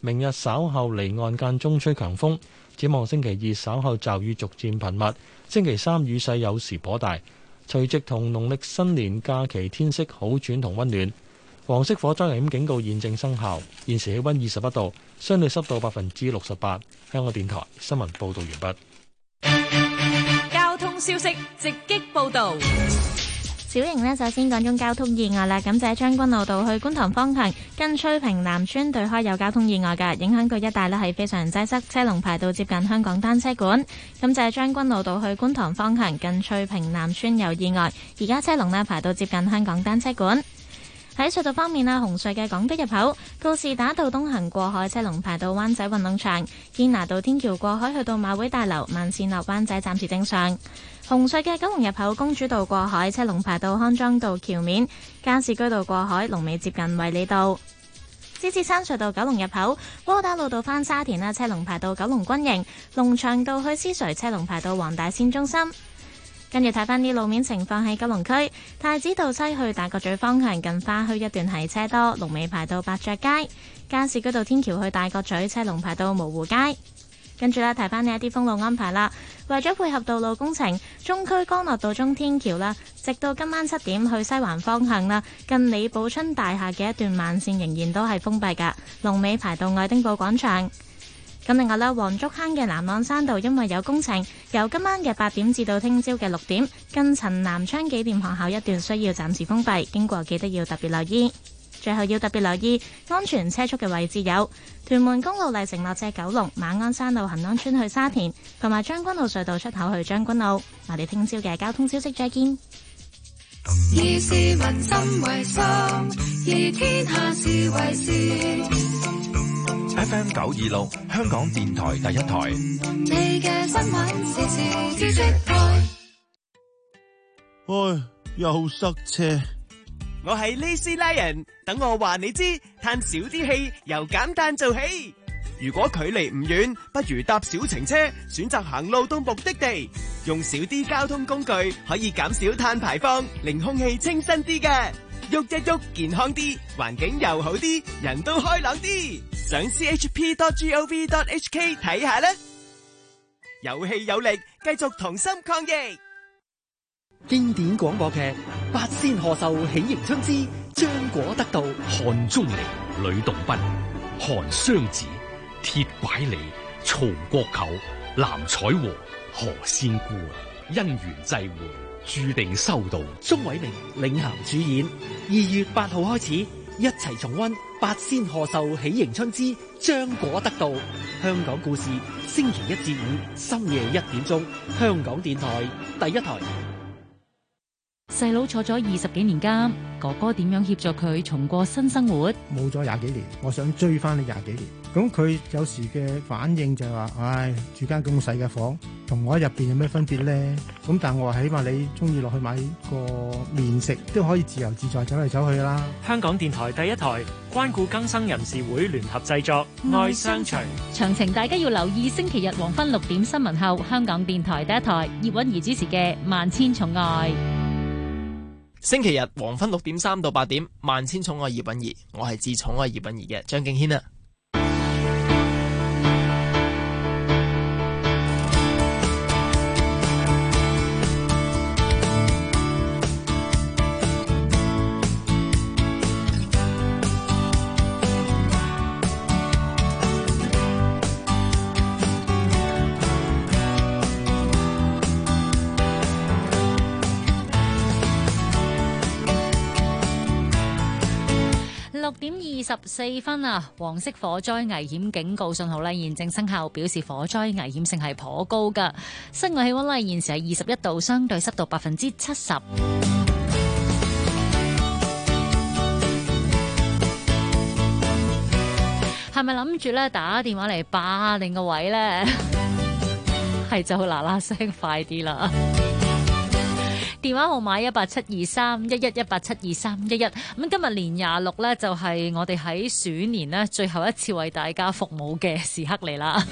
明日稍後離岸間中吹強風。展望星期二稍後驟雨逐漸頻密，星期三雨勢有時頗大。除夕同農曆新年假期天色好轉同溫暖。黃色火災危險警告現正生效。現時氣溫21度，相對濕度68%。香港電台新聞報道完畢。交通消息直擊報道。 小瑩呢，首先講中交通意外啦。咁就喺將軍澳道去觀塘方向，近翠屏南村對開有交通意外㗎，影響到一帶呢係非常擠塞，車龍排到接近香港單車館。咁就喺將軍澳道去觀塘方向，近翠屏南村有意外，而家車龍呢排到接近香港單車館。喺隧道方面啊，紅隧嘅港島入口告士打道東行過海車龍排到灣仔運動場，堅拿道天橋過海去到馬會大樓，慢線落灣仔暫時正常。紅隧嘅九龍入口公主道過海車龍排到康莊道橋面，加士居道過海龍尾接近衛理道。獅子山隧道九龍入口窩打老道返沙田啦，車龍排到九龍軍營，龍翔道去獅隧車龍排到黃大仙中心。跟住睇翻啲路面情況，喺九龍區太子道西去大角咀方向近花墟一段係車多，龍尾排到百雀街。加士居道天橋去大角咀車龍排到蕪湖街。跟住咧，提翻你一啲封路安排啦。為咗配合道路工程，中區干諾道中天橋啦，直到今晚7點去西環方向啦，近李寶春大廈嘅一段慢線仍然都係封閉㗎，龍尾排到愛丁堡廣場。咁另外咧，黃竹坑嘅南朗山道因為有工程，由今晚嘅8點至到聽朝嘅6點，近陳南昌紀念學校一段需要暫時封閉，經過記得要特別留意。最後要特別留意安全車速嘅位置有屯門公路麗城落斜九龍、馬鞍山路恆安村去沙田，同埋將軍澳隧道出口去將軍澳。我哋聽朝嘅交通消息再見。 以市民心為心，以天下事為事。 FM 926香港電台第一台。 你嘅新聞時事知識台。 唉，又塞車。 我係 Lazy Lion， 等我話你知，嘆少啲氣，由減碳做起。如果距離唔遠，不如搭小程車，選擇行路到目的地，用少啲交通工具，可以減少碳排放，令空氣清新啲嘅。喐一喐，健康啲，環境又好啲，人都開朗啲。上 chp.gov.hk 睇下啦。有氣有力，繼續同心抗疫。 經典廣播劇《八仙賀壽喜迎春之張果得道》， 韓鍾離、呂洞賓、韓湘子、鐵拐李、曹國舅、藍采和、何仙姑，姻緣際會，注定修道。 鍾偉明領銜主演，2月8號開始，一齊重溫《八仙賀壽喜迎春之張果得道》。香港故事，星期1至5深夜1點鐘，香港電台第一台。 細佬坐咗20幾年監，哥哥點樣協助佢重過新生活？ 冇咗20幾年，我想追翻你20幾年。咁佢有時嘅反應就係話，唉，住間咁細嘅房，同我喺入邊有咩分別咧？咁但係我話，起碼你中意落去買個麵食，都可以自由自在走嚟走去啦。 香港電台第一台，關顧更生人士會聯合製作《愛商場》。 詳情大家要留意星期日黃昏6點新聞後，香港電台第一台葉韻儀主持嘅《萬千寵愛》。 星期日黃昏6點3到8點，萬千寵愛葉韻儀，我係至寵愛葉韻儀嘅張敬軒啊。 6點24分啊！黃色火災危險警告信號咧現正生效，表示火災危險性係頗高噶。室外氣溫咧現時係21度，相對濕度70%。係咪諗住咧打電話嚟霸定個位咧？係就嗱嗱聲快啲啦！電話號碼1872311118723111。咁今日年26咧就係我哋喺鼠年咧最後一次為大家服務嘅時刻嚟啦。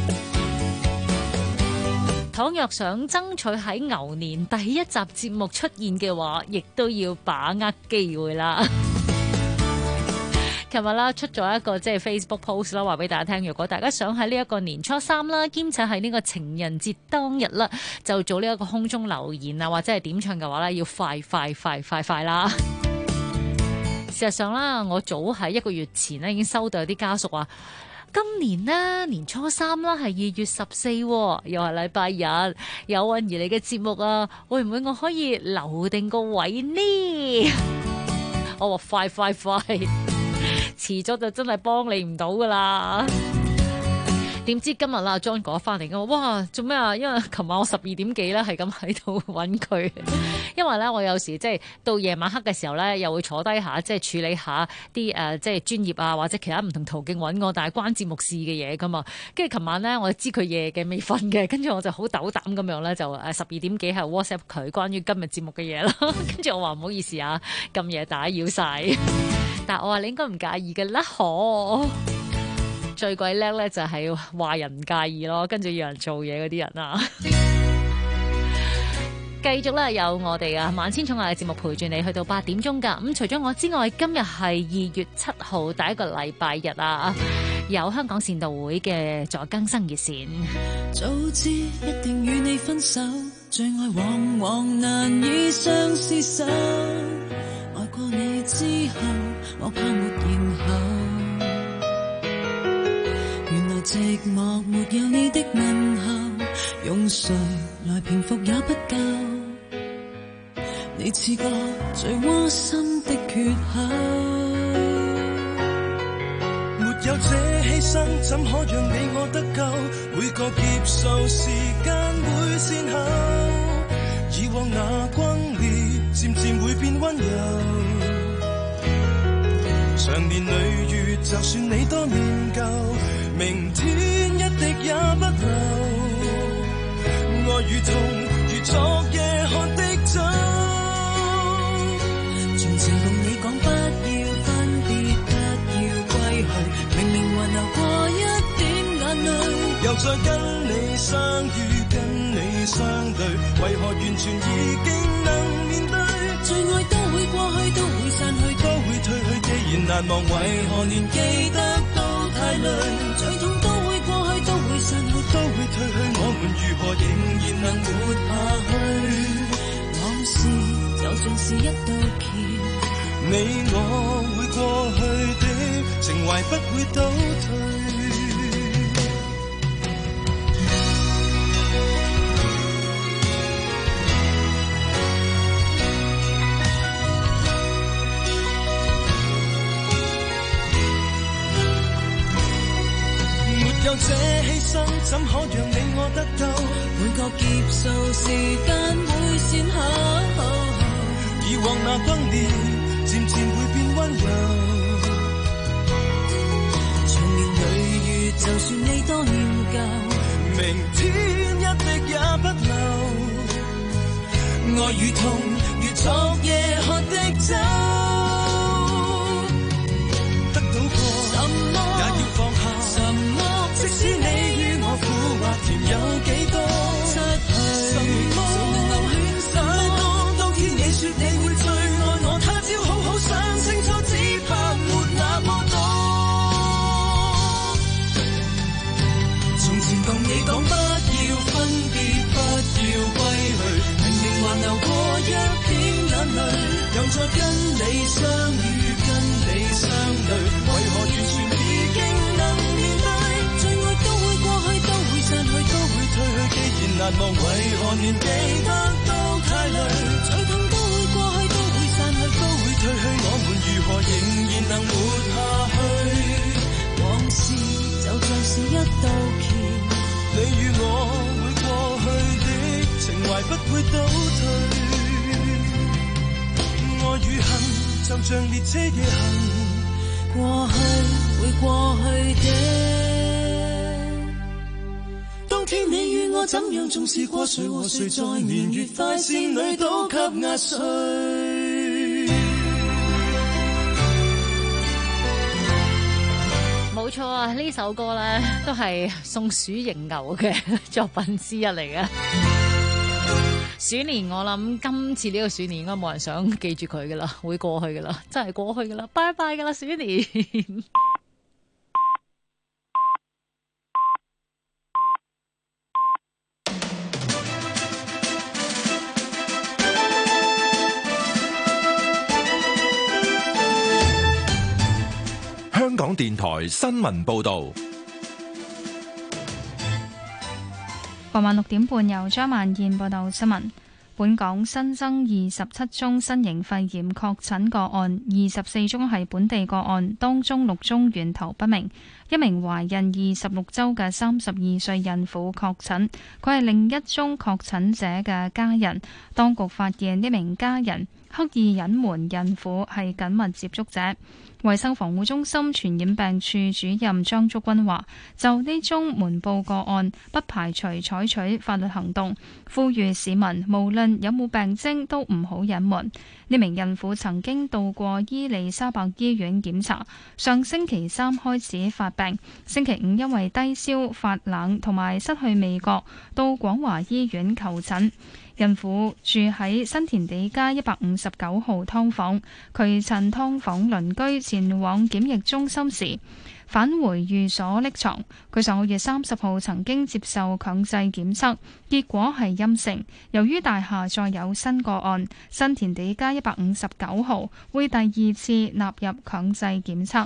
倘若想爭取喺牛年第一集節目出現嘅話，亦都要把握機會啦。 琴日啦出咗一個即係 Facebook post 啦，話俾大家聽，如果大家想喺呢一個年初三啦，兼且喺呢個情人節當日啦，就做呢一個空中留言啊，或者係點唱嘅話咧，要快啦！事實上啦，我早喺1個月前咧已經收到有啲家屬話，今年呢年初三啦係2月14，又係禮拜日，有韻兒嚟嘅節目啊，會唔會我可以留定個位呢？我話快，遲咗就真係幫你唔到噶啦。點知今日啦 John 哥翻嚟嘅，哇做咩啊？因為琴晚我12點幾咧係咁喺度揾佢，因為咧我有時即係到夜晚黑嘅時候咧，又會坐低下即係處理下啲即係專業啊或者其他唔同途徑揾我，但係關節目事嘅嘢噶嘛。跟住琴晚咧我知佢夜嘅未瞓嘅，跟住我就好斗膽咁樣咧就12點幾係 WhatsApp 佢關於今日節目嘅嘢啦。跟住我話唔好意思啊，咁夜打擾晒，但係我話你應該唔介意嘅啦，可。最鬼叻咧就係話人唔介意咯，跟住要人做嘢嗰啲人啊！繼續咧有我哋啊萬千寵愛嘅節目陪住你去到8點鐘噶。咁除咗我之外，今日係2月7號第一個禮拜日啊，有香港善導會嘅助更生熱線。 早知一定與你分手，最愛往往難以相廝守。愛過你之後，我怕沒然後。寂寞沒有你的問候，用誰來平復也不夠。你似個最窩心的缺口， 沒有這犧牲，怎可讓你我得救？每個劫數時間會先後，以往那轟烈漸漸會變溫柔。長年累月，就算你多念舊，明天一滴也不留，愛與痛如昨夜喝的酒。 從前同你講不要分別，不要歸去，明明還流過一點眼淚， 又再跟你相遇，跟你相對，為何完全已經能面對？ 最愛都會過去，都會散去， 都會褪去，既然難忘，為何連記得都太累？ 最痛都會過去，都會散去， 都會褪去，我們如何仍然能活下去？ 往事就像是一道橋， 你我會過去的情懷不會倒退。有這犧牲，怎可讓你我得救？ 每個劫數時間會先後， 以往那轟烈漸漸會變溫柔。 長年累月，就算你多念舊， 明天一滴也不留。愛與痛如昨夜喝的酒，得到過什麼也要放下。即使你與我苦或甜有幾多， 失去什麼就能勸什麼？當天你說你會最愛我，他朝好好想清楚，只怕沒那麼多。從前同你講不要分別，不要歸去，明明還流過一點眼淚，又再跟你相遇，跟你相對，為何完全已經能面對？散去都會褪去，既然難忘，為何連記得都太累？ 最痛都會過去，都會散去， 都會褪去，我們如何仍然能活下去？ 往事就像是一道橋， 你與我會過去的情懷不會倒退，愛與恨就像列車夜行， 過去會過去的。 當天你與我怎樣重視過，誰和誰在年月快線裏都給壓碎。 冇錯啊，呢首歌咧都係送鼠迎牛嘅作品之一嚟嘅。 鼠年我諗今次呢個鼠年應該冇人想記住佢噶啦，會過去噶啦，真係過去噶啦，拜拜噶啦鼠年。 香港電台新聞報道。 傍晚6點半，由張萬燕報道新聞。本港新增27宗新型肺炎確診個案，24宗係本地個案，當中6宗源頭不明。一名懷孕26週嘅32歲孕婦確診，佢係另一宗確診者嘅家人。當局發現呢名家人刻意隱瞞孕婦係緊密接觸者。衛生防護中心傳染病處主任張竹君話，就呢宗瞞報個案，不排除採取法律行動，呼籲市民無論有冇病徵都唔好隱瞞。呢名孕婦曾經到過伊利沙伯醫院檢查，上星期3開始發病，星期5因為低燒、發冷同埋失去味覺，到廣華醫院求診。孕婦住喺新填地街159號劏房，佢趁劏房鄰居前往檢疫中心時，返回寓所匿藏。佢上個月30號曾經接受強制檢測，結果係陰性。由於大廈再有新個案，新填地街159號會第2次納入強制檢測。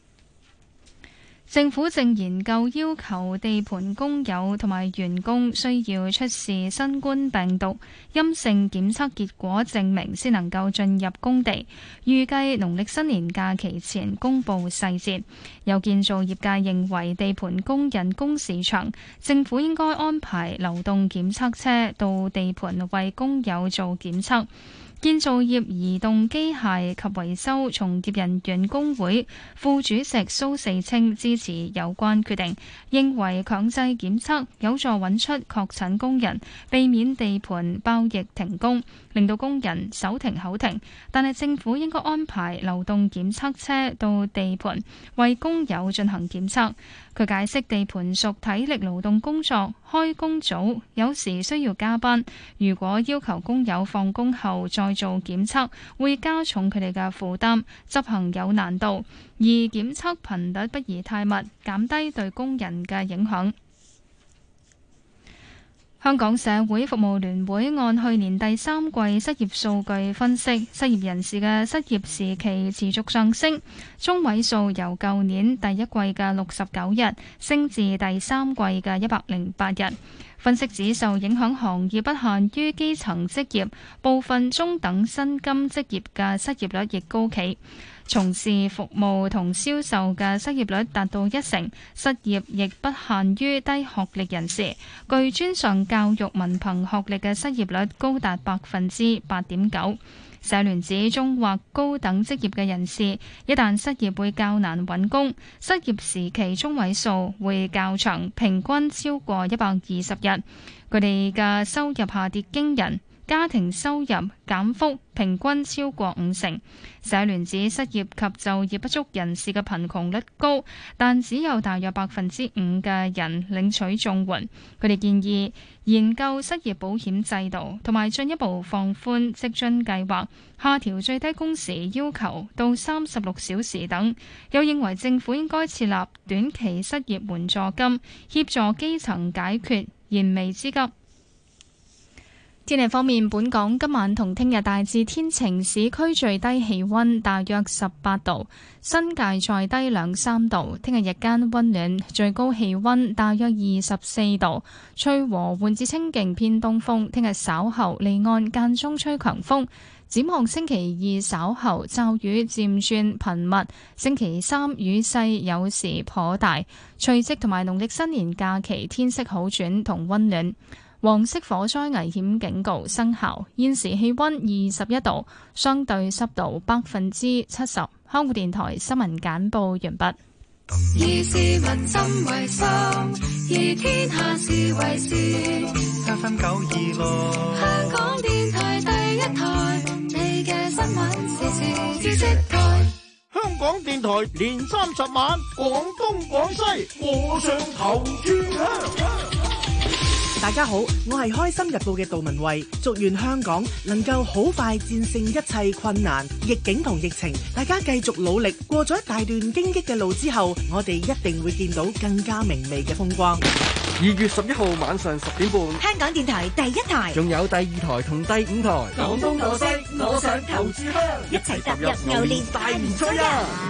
政府正研究要求地盤工友同埋員工需要出示新冠病毒陰性檢測結果證明先能夠進入工地，預計農曆新年假期前公布細節。有建造業界認為地盤工人工時長，政府應該安排流動檢測車到地盤為工友做檢測。建造業移動機械及維修從業人員工會副主席蘇四清支持有關決定，認為強制檢測有助揾出確診工人，避免地盤爆疫停工，令到工人手停口停。但係政府應該安排流動檢測車到地盤為工友進行檢測。佢解釋地盤屬體力勞動工作，開工早，有時需要加班。如果要求工友放工後再做檢測，會加重佢哋嘅負擔，執行有難度。而檢測頻率不宜太密，減低對工人嘅影響。香港社會服務聯會按去年第3季失業數據分析，失業人士嘅失業時期持續上升，中位數由舊年第一季嘅69日升至第3季嘅108日。分析指受影響行業不限於基層職業，部分中等薪金職業嘅失業率亦高企。從事服務同銷售嘅失業率達到1成，失業亦不限於低學歷人士。具專上教育文憑學歷嘅失業率高達8.9%。社聯指中或高等職業嘅人士，一旦失業會較難揾工，失業時期中位數會較長，平均超過120日。佢哋嘅收入下跌驚人，家庭收入減幅平均超過50%。社聯指失業及就業不足人士嘅貧窮率高，但只有大約5%嘅人領取綜援。佢哋建議研究失業保險制度，同埋進一步放寬職津計劃，下調最低工時要求到36小時等。又認為政府應該設立短期失業援助金，協助基層解決燃眉之急。天氣方面，本港今晚同聽日大致天晴，市區最低氣溫大約18度，新界再低2-3度。聽日日間溫暖，最高氣溫大約24度，吹和緩至清勁偏東風。聽日稍後離岸間中吹強風。展望星期2稍後驟雨漸轉頻密，星期3雨勢有時頗大。除夕同埋農曆新年假期天色好轉同溫暖。黃色火災危險警告生效。現時氣溫21度，相對濕度70%。香港電台新聞簡報完畢。 以市民心為心，以天下事為事。FM926，香港電台第一台，你嘅新聞時事知識台。 香港電台年30晚，廣東廣西，和尚頭炷香。 大家好，我係開心日報嘅杜文慧，祝願香港能夠好快戰勝一切困難、逆境同疫情，大家繼續努力，過咗一大段荊棘嘅路之後，我哋一定會見到更加明媚嘅風光。 2月11號晚上10點半， 香港電台第1台， 仲有第2台同第5台。 廣東歌聲，我想投注香，一齊踏入牛年大年初一。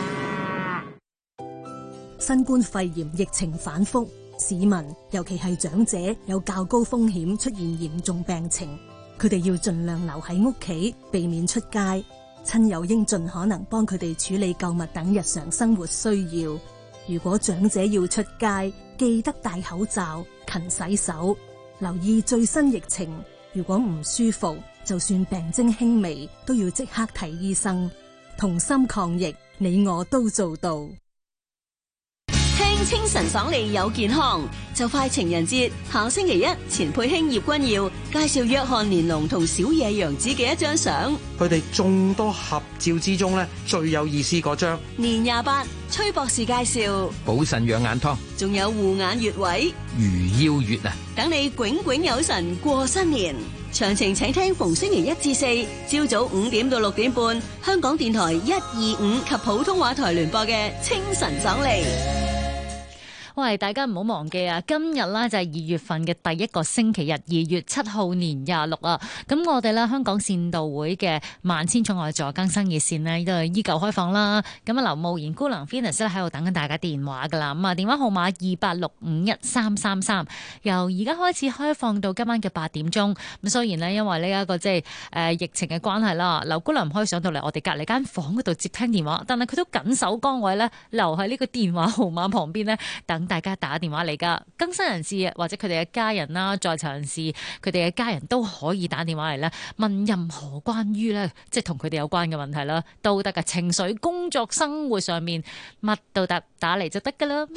新冠肺炎疫情反覆，市民尤其係長者有較高風險出現嚴重病情，佢哋要盡量留喺屋企，避免出街。親友應盡可能幫佢哋處理購物等日常生活需要。如果長者要出街，記得戴口罩、勤洗手，留意最新疫情。如果唔舒服，就算病徵輕微，都要即刻睇醫生。同心抗疫，你我都做到。 聽清晨爽利有健康，就快情人節，下星期一錢佩卿葉君耀介紹約翰連儂同小野洋子嘅一張相。 佢哋眾多合照之中咧，最有意思嗰張。 年28，崔博士介紹補腎養眼湯， 仲有護眼穴位、 魚腰穴啊， 等你炯炯有神過新年。詳情請聽逢星期1至4朝早5點到6點半，香港電台125及普通話台聯播嘅清晨爽利。 喂，大家唔好忘記啊！今日啦就係2月份嘅第一個星期日，2月7號年26啊！咁我哋咧香港善道會嘅萬千寵愛助更生熱線呢，都係依舊開放啦。咁啊，劉慕賢姑娘 Venus 咧喺度等緊大家電話噶啦。咁啊，電話號碼28651333，由而家開始開放到今晚嘅8點鐘。咁雖然呢，因為呢一個即係疫情嘅關係啦，劉姑娘唔可以上到嚟我哋隔離間房嗰度接聽電話，但係佢都緊守崗位咧，留喺呢個電話號碼旁邊呢，等大家打電話嚟噶。更生人士或者佢哋嘅家人啦，在囚人士佢哋嘅家人都可以打電話嚟咧，問任何關於咧即係同佢哋有關嘅問題啦，都得噶。情緒、工作、生活上面乜都得，打嚟就得噶啦。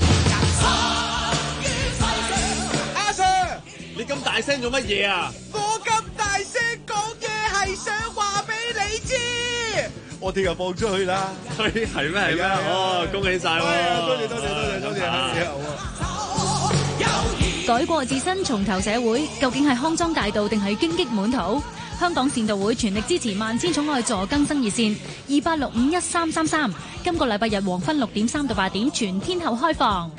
阿 Sir， 你咁大聲做乜嘢啊？我咁大聲講嘢係想話俾你知。我聽日放出去啦，係咩？係咩？哦，恭喜晒喎！多謝。 改過自身，重投社會，究竟係康莊大道定係荊棘滿途？香港善道會全力支持萬千寵愛助更生熱線28651333，今個禮拜日黃昏6點3到8點，全天候開放。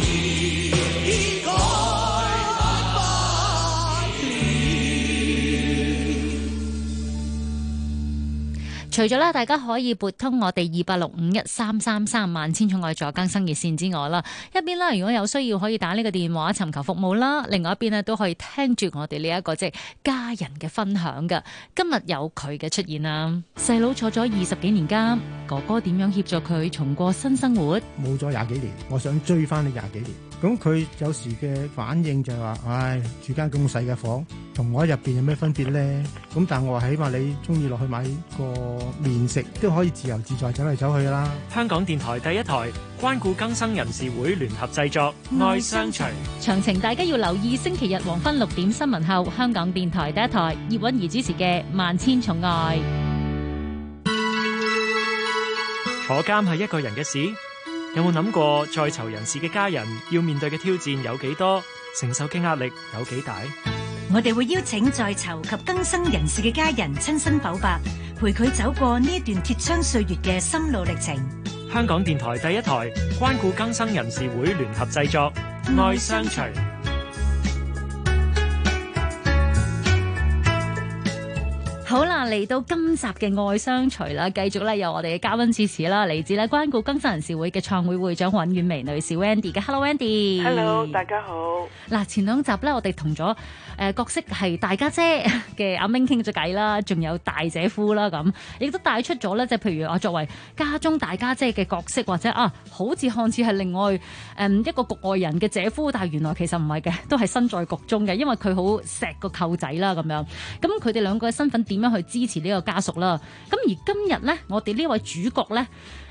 除咗咧，大家可以撥通我哋28651333萬千寵愛助更生熱線之外啦，一邊啦，如果有需要可以打呢個電話尋求服務啦，另外一邊呢都可以聽住我哋呢一個即係家人嘅分享㗎。今日有佢嘅出現啦，細佬坐咗20幾年監，哥哥點樣協助佢重過新生活？ 冇咗20幾年，我想追翻你20幾年。咁佢有時嘅反應就係話，唉，住間咁細嘅房，同我喺入邊有咩分別咧？咁但係我話，起碼你中意落去買個麵食，都可以自由自在走嚟走去啦。 香港電台第1台關顧更生人士會聯合製作《愛相隨》。 詳情大家要留意星期日黃昏6點新聞後，香港電台第1台葉韻儀主持嘅《萬千寵愛》。 坐監係一個人嘅事，有冇諗過在囚人士嘅家人要面對嘅挑戰有幾多，承受嘅壓力有幾大？ 我哋會邀請在囚及更生人士嘅家人親身剖白，陪佢走過呢一段鐵窗歲月嘅心路歷程。 香港電台第1台關顧更生人士會聯合製作《愛相隨》。 好啦，嚟到今集嘅愛相隨啦，繼續咧有我哋嘅嘉賓主持啦，嚟自咧關顧更生人士會嘅創會會長尹婉薇女士 Wendy 嘅。Hello Wendy。Hello， 大家好。 嗱，前兩集咧我哋同咗角色係大家姐嘅阿明傾咗偈啦，仲有大姐夫啦，咁亦都帶出咗咧，即係譬如我作為家中大家姐嘅角色，或者好似看似係另外一個局外人嘅姐夫，但係原來其實唔係嘅，都係身在局中嘅，因為佢好錫個舅仔啦咁樣。咁佢哋兩個嘅身份點樣去支持呢個家屬啦？咁而今日咧，我哋呢位主角咧，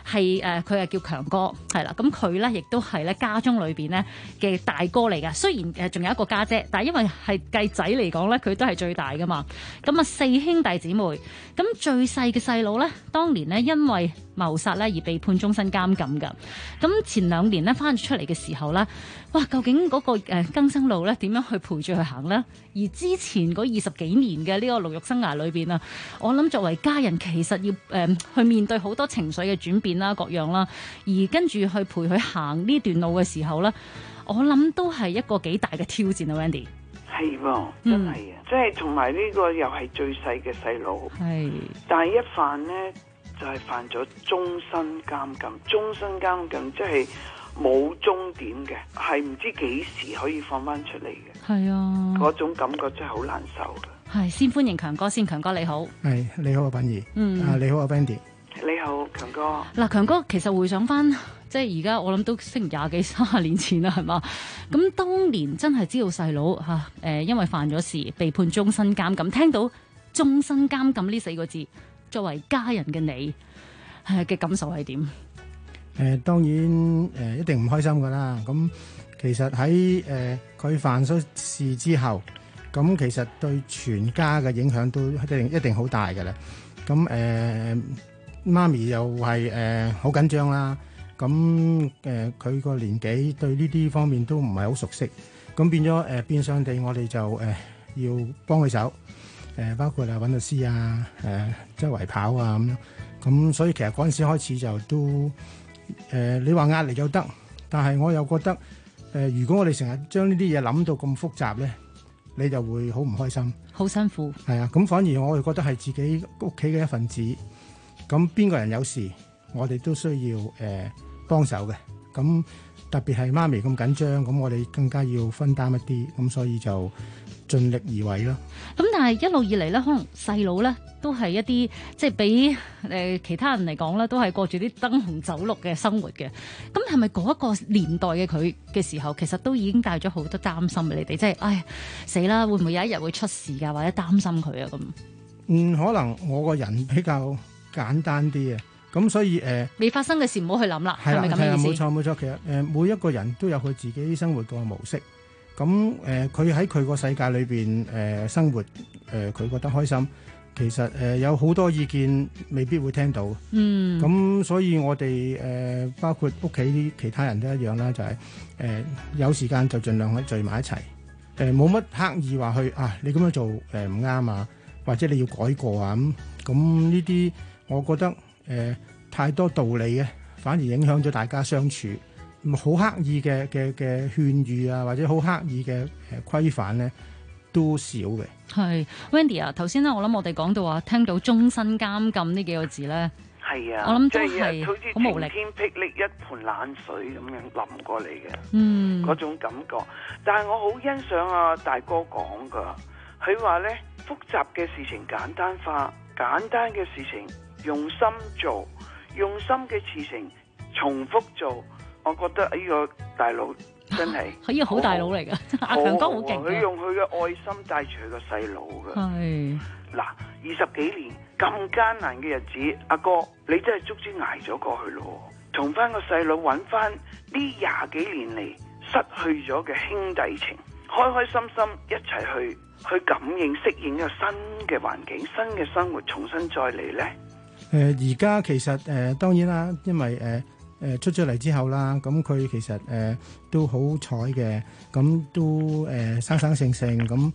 係佢係叫強哥，係啦。咁佢咧亦都係咧家中裏邊咧嘅大哥嚟㗎。雖然仲有一個家姐，但係因為係計仔嚟講咧，佢都係最大㗎嘛。咁啊4兄弟姊妹，咁最細嘅細佬咧，當年呢因為謀殺咧而被判終身監禁㗎。咁前2年咧翻出嚟嘅時候咧，哇！究竟嗰個更生路咧點樣去陪住佢行咧？而之前嗰20幾年嘅呢個牢獄生涯裏邊啊，我諗作為家人其實要去面對好多情緒嘅轉變啦、各樣啦，而跟住去陪佢行呢段路嘅時候咧，我諗都係一個幾大嘅挑戰啊 ，Wendy。 係喎，真係啊！即係同埋呢個又係最細嘅細佬， 係， 但係一犯呢，就係犯咗終身監禁，終身監禁即係冇終點嘅，係唔知幾時可以放翻出嚟嘅。 係啊， 嗰種感覺真係好難受嘅。 係，先歡迎強哥先，強哥你好。 係，你好啊，品儀。你好啊 Wendy。 你好，強哥。 嗱，強哥其實回想翻，即係而家我諗都成20幾30年前啦，係嘛？咁當年真係知道細佬因為犯咗事被判終身監禁，聽到終身監禁呢4個字，作為家人嘅你嘅感受係點？ 當然一定唔開心噶啦。咁其實喺佢犯咗事之後，咁其實對全家嘅影響都一定好大噶啦。咁媽咪又係好緊張啦。咁佢個年紀對呢啲方面都唔係好熟悉，咁變咗變相地我哋就要幫佢手，包括揾律師啊，周圍跑啊咁樣。咁所以其實嗰陣時開始就都你話壓力又得，但係我又覺得如果我哋成日將呢啲嘢諗到咁複雜咧，你就會好唔開心， 好辛苦。係啊，咁反而我哋覺得係自己屋企嘅一份子，咁邊個人有事，我哋都需要幫手嘅。咁特別係媽咪咁緊張，咁我哋更加要分擔一啲，咁所以就盡力而為咯。 咁但係一路以嚟咧，可能細佬咧都係一啲即係比其他人嚟講咧，都係過住啲燈紅酒綠嘅生活嘅。咁係咪嗰一個年代嘅佢嘅時候，其實都已經帶咗好多擔心俾你哋？即係唉死啦，會唔會有一日會出事㗎？或者擔心佢啊咁？ 可能我個人比較簡單啲啊。咁所以未發生嘅事唔好去諗啦，係咪咁嘅意思？ 冇錯冇錯，其實每一個人都有佢自己生活個模式。咁佢喺佢個世界裏邊生活，佢覺得開心。其實有好多意見未必會聽到。咁所以我哋包括屋企其他人都一樣啦，就係有時間就盡量可以聚埋一齊。冇乜刻意話去你咁樣做唔啱啊，或者你要改過啊咁呢啲，我覺得。太多道理嘅，反而影響咗大家相處。好刻意嘅勸喻啊，或者好刻意嘅規範咧，都少嘅。係 Wendy 啊，頭先咧，我諗我哋講到話，聽到終身監禁呢幾個字咧， 係啊， 我諗都係好無力， 晴天霹靂一盆冷水咁樣淋過嚟嘅，嗰種感覺。但係我好欣賞啊大哥講噶，佢話咧複雜嘅事情簡單化，簡單嘅事情用心做，用心嘅事情重複做，我覺得呢個大佬真係呢個好大佬嚟噶，阿強哥好勁。 佢用佢嘅愛心帶住佢個細佬噶。係嗱，20幾年咁艱難嘅日子，阿哥你真係足之捱咗過去咯。同翻個細佬揾翻呢20幾年嚟失去咗嘅兄弟情，開開心心一齊去感應適應一個新嘅環境、新嘅生活，重新再嚟呢。 而家其實當然啦，因為出咗嚟之後啦，咁佢其實都好彩嘅，咁都生生性性咁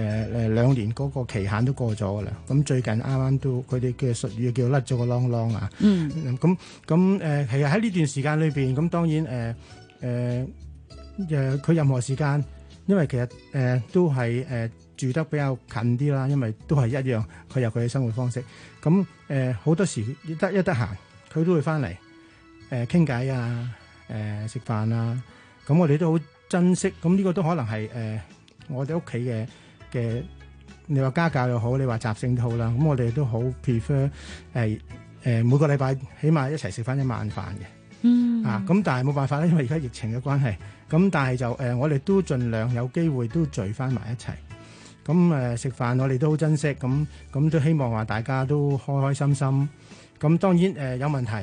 2年嗰個期限都過咗噶啦。咁最近啱啱都佢哋嘅術語叫甩咗個啷啷啊。咁其實喺呢段時間裏邊，咁當然佢任何時間，因為其實都係住得比較近啲啦，因為都係一樣，佢有佢嘅生活方式。咁好多時一得閒，佢都會翻嚟傾偈啊，食飯啊。咁我哋都好珍惜。咁呢個都可能係我哋屋企嘅，你話家教又好，你話習性都好啦。咁我哋都好 prefer 每個禮拜起碼一齊食翻一晚飯嘅。咁但係冇辦法啦，因為而家疫情嘅關係。咁但係就我哋都盡量有機會都聚翻埋一齊。咁食飯我哋都好珍惜，咁都希望話大家都開開心心。咁當然有問題，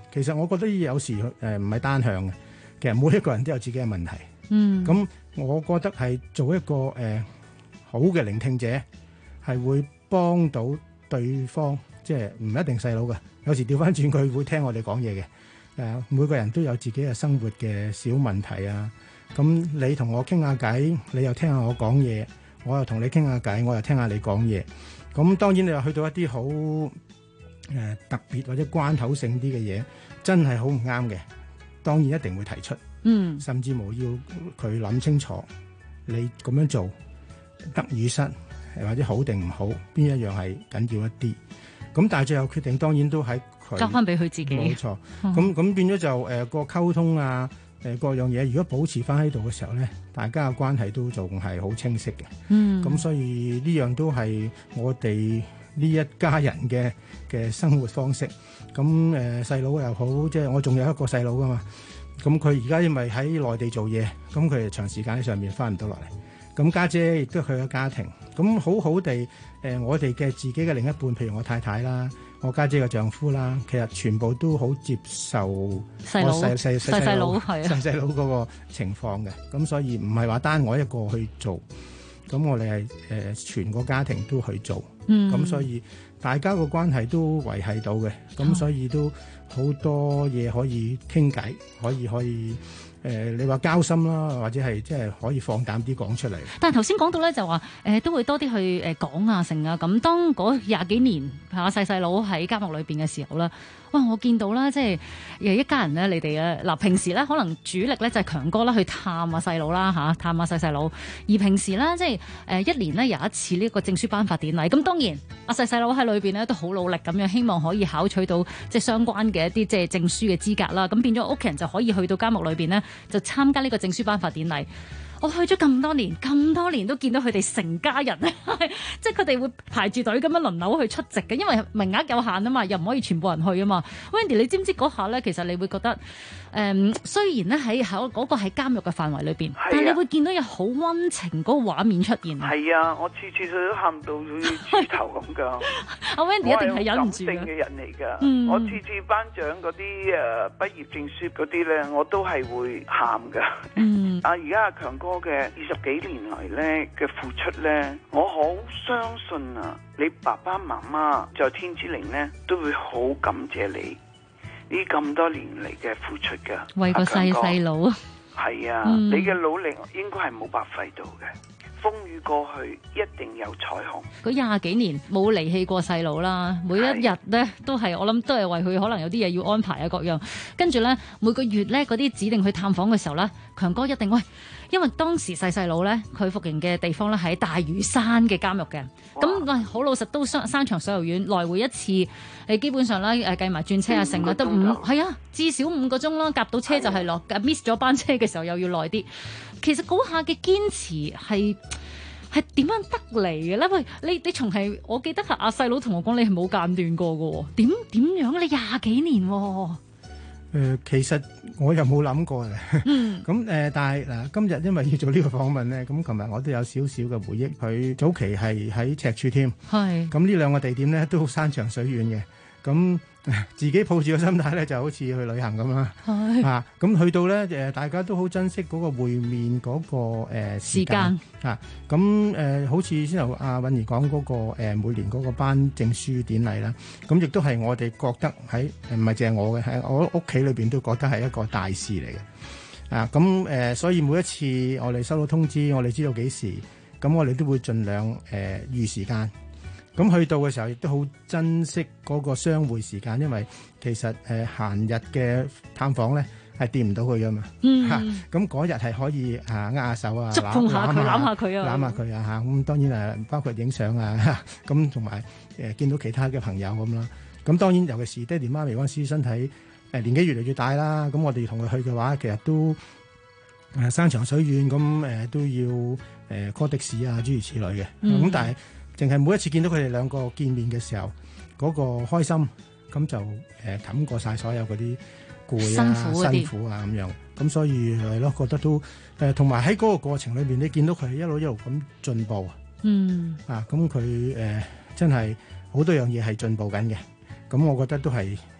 其實我覺得有時唔係單向嘅，其實每一個人都有自己嘅問題。咁我覺得係做一個好嘅聆聽者，係會幫到對方，即係唔一定細佬嘅。有時調翻轉佢會聽我哋講嘢嘅。每個人都有自己嘅生活嘅小問題啊。咁你同我傾下偈，你又聽下我講嘢，我又同你傾下偈，我又聽下你講嘢。咁當然你又去到一啲好特別或者關口性啲嘅嘢，真係好唔啱嘅，當然一定會提出。甚至無要佢諗清楚，你咁樣做得與失，或者好定唔好，邊一樣係緊要一啲。咁但係最後決定當然都喺佢交翻俾佢自己。 冇錯。咁變咗就個溝通啊，各樣嘢，如果保持翻喺度嘅時候咧，大家嘅關係都仲係好清晰嘅。咁所以呢樣都係我哋呢一家人嘅生活方式。咁細佬又好，即係我仲有一個細佬噶嘛。咁佢而家因為喺內地做嘢，咁佢長時間喺上面翻唔到落嚟。咁家姐亦都去咗家庭，咁好好地我哋嘅自己嘅另一半，譬如我太太啦，我家姐嘅丈夫啦，其實全部都好接受細佬嗰個情況嘅。咁所以唔係話單我一個去做，咁我哋係全個家庭都去做。咁所以大家個關係都維繫到嘅。咁所以都好多嘢可以傾偈，可以你話交心啦，或者係即係可以放膽啲講出嚟。 但係頭先講到咧，就話都會多啲去講啊成啊咁。當嗰廿幾年細佬喺監獄裏邊嘅時候咧，哇！我見到啦，即係一家人咧，你哋嗱平時咧可能主力咧就係強哥啦去探啊細佬啦嚇，探下細佬。而平時咧即係一年咧有一次呢個證書頒發典禮。咁當然阿細佬喺裏邊咧都好努力咁樣，希望可以考取到即係相關嘅一啲即係證書嘅資格啦。咁變咗屋企人就可以去到監獄裏邊咧，就參加呢個證書頒發典禮。我去咗咁多年都見到佢哋成家人咧，即係佢哋會排住隊咁樣輪流去出席嘅，因為名額有限啊嘛，又唔可以全部人去啊嘛。Wendy， 你知唔知嗰下咧，其實你會覺得雖然咧喺嗰個係監獄嘅範圍裏邊，但係你會見到有好溫情嗰個畫面出現。 係啊，我次次都喊到好似豬頭咁㗎。阿 Wendy 一定係忍唔住嘅。我係好感性嘅人嚟㗎。我次次頒獎嗰啲畢業證書嗰啲咧，我都係會喊㗎。而家阿強哥嘅20幾年嚟咧嘅付出咧，我好相信啊！你爸爸媽媽在天之靈咧都會好感謝你呢咁多年嚟嘅付出㗎。 為個細佬係啊，你嘅努力應該係冇白費到嘅。風雨過去，一定有彩虹。 嗰廿幾年冇離棄過細佬啦，每一日咧都係我諗都係為佢可能有啲嘢要安排啊各樣。跟住咧每個月咧嗰啲指定去探訪嘅時候咧，強哥一定喂，因為當時細佬咧佢服刑嘅地方咧喺大嶼山嘅監獄嘅。咁喂好老實都山長水又遠，來回一次基本上咧計埋轉車啊成日都係啊至少5個鐘啦，夾到車就係落，miss 咗班車嘅時候又要耐啲。其實嗰下嘅堅持係點樣得嚟嘅咧？喂，你從係我記得係阿細佬同我講，你係冇間斷過嘅喎。點樣？你廿幾年喎。 其實我又冇諗過嘅。咁但係嗱，今日因為要做呢個訪問咧，咁琴日我都有少少嘅回憶。佢早期係喺赤柱添。係。咁呢兩個地點咧都山長水遠嘅。咁自己抱住個心態咧，就好似去旅行咁啦。咁去到咧大家都好珍惜嗰個會面嗰個時間。咁好似先頭阿韻儀講嗰個每年嗰個頒證書典禮啦，咁亦都係我哋覺得喺唔係淨係我嘅，喺我屋企裏邊都覺得係一個大事嚟嘅。咁所以每一次我哋收到通知，我哋知道幾時，咁我哋都會盡量預時間。咁去到嘅時候，亦都好珍惜嗰個相會時間，因為其實閒日嘅探訪咧係掂唔到佢噶嘛。咁嗰日係可以握下手啊， 觸碰下佢，攬下佢啊， 攬下佢啊。咁當然包括影相啊，咁同埋見到其他嘅朋友咁啦。咁當然尤其是爹哋媽咪嗰陣時身體年紀越嚟越大啦，咁我哋同佢去嘅話，其實都山長水遠，咁都要call的士啊諸如此類嘅。咁但係淨係每一次見到佢哋兩個見面嘅時候，嗰個開心，咁就冚過晒所有嗰啲攰啊、辛苦啊咁樣。咁所以係咯，覺得都同埋喺嗰個過程裏邊，你見到佢一路咁進步。咁佢真係好多樣嘢係進步緊嘅。咁我覺得都係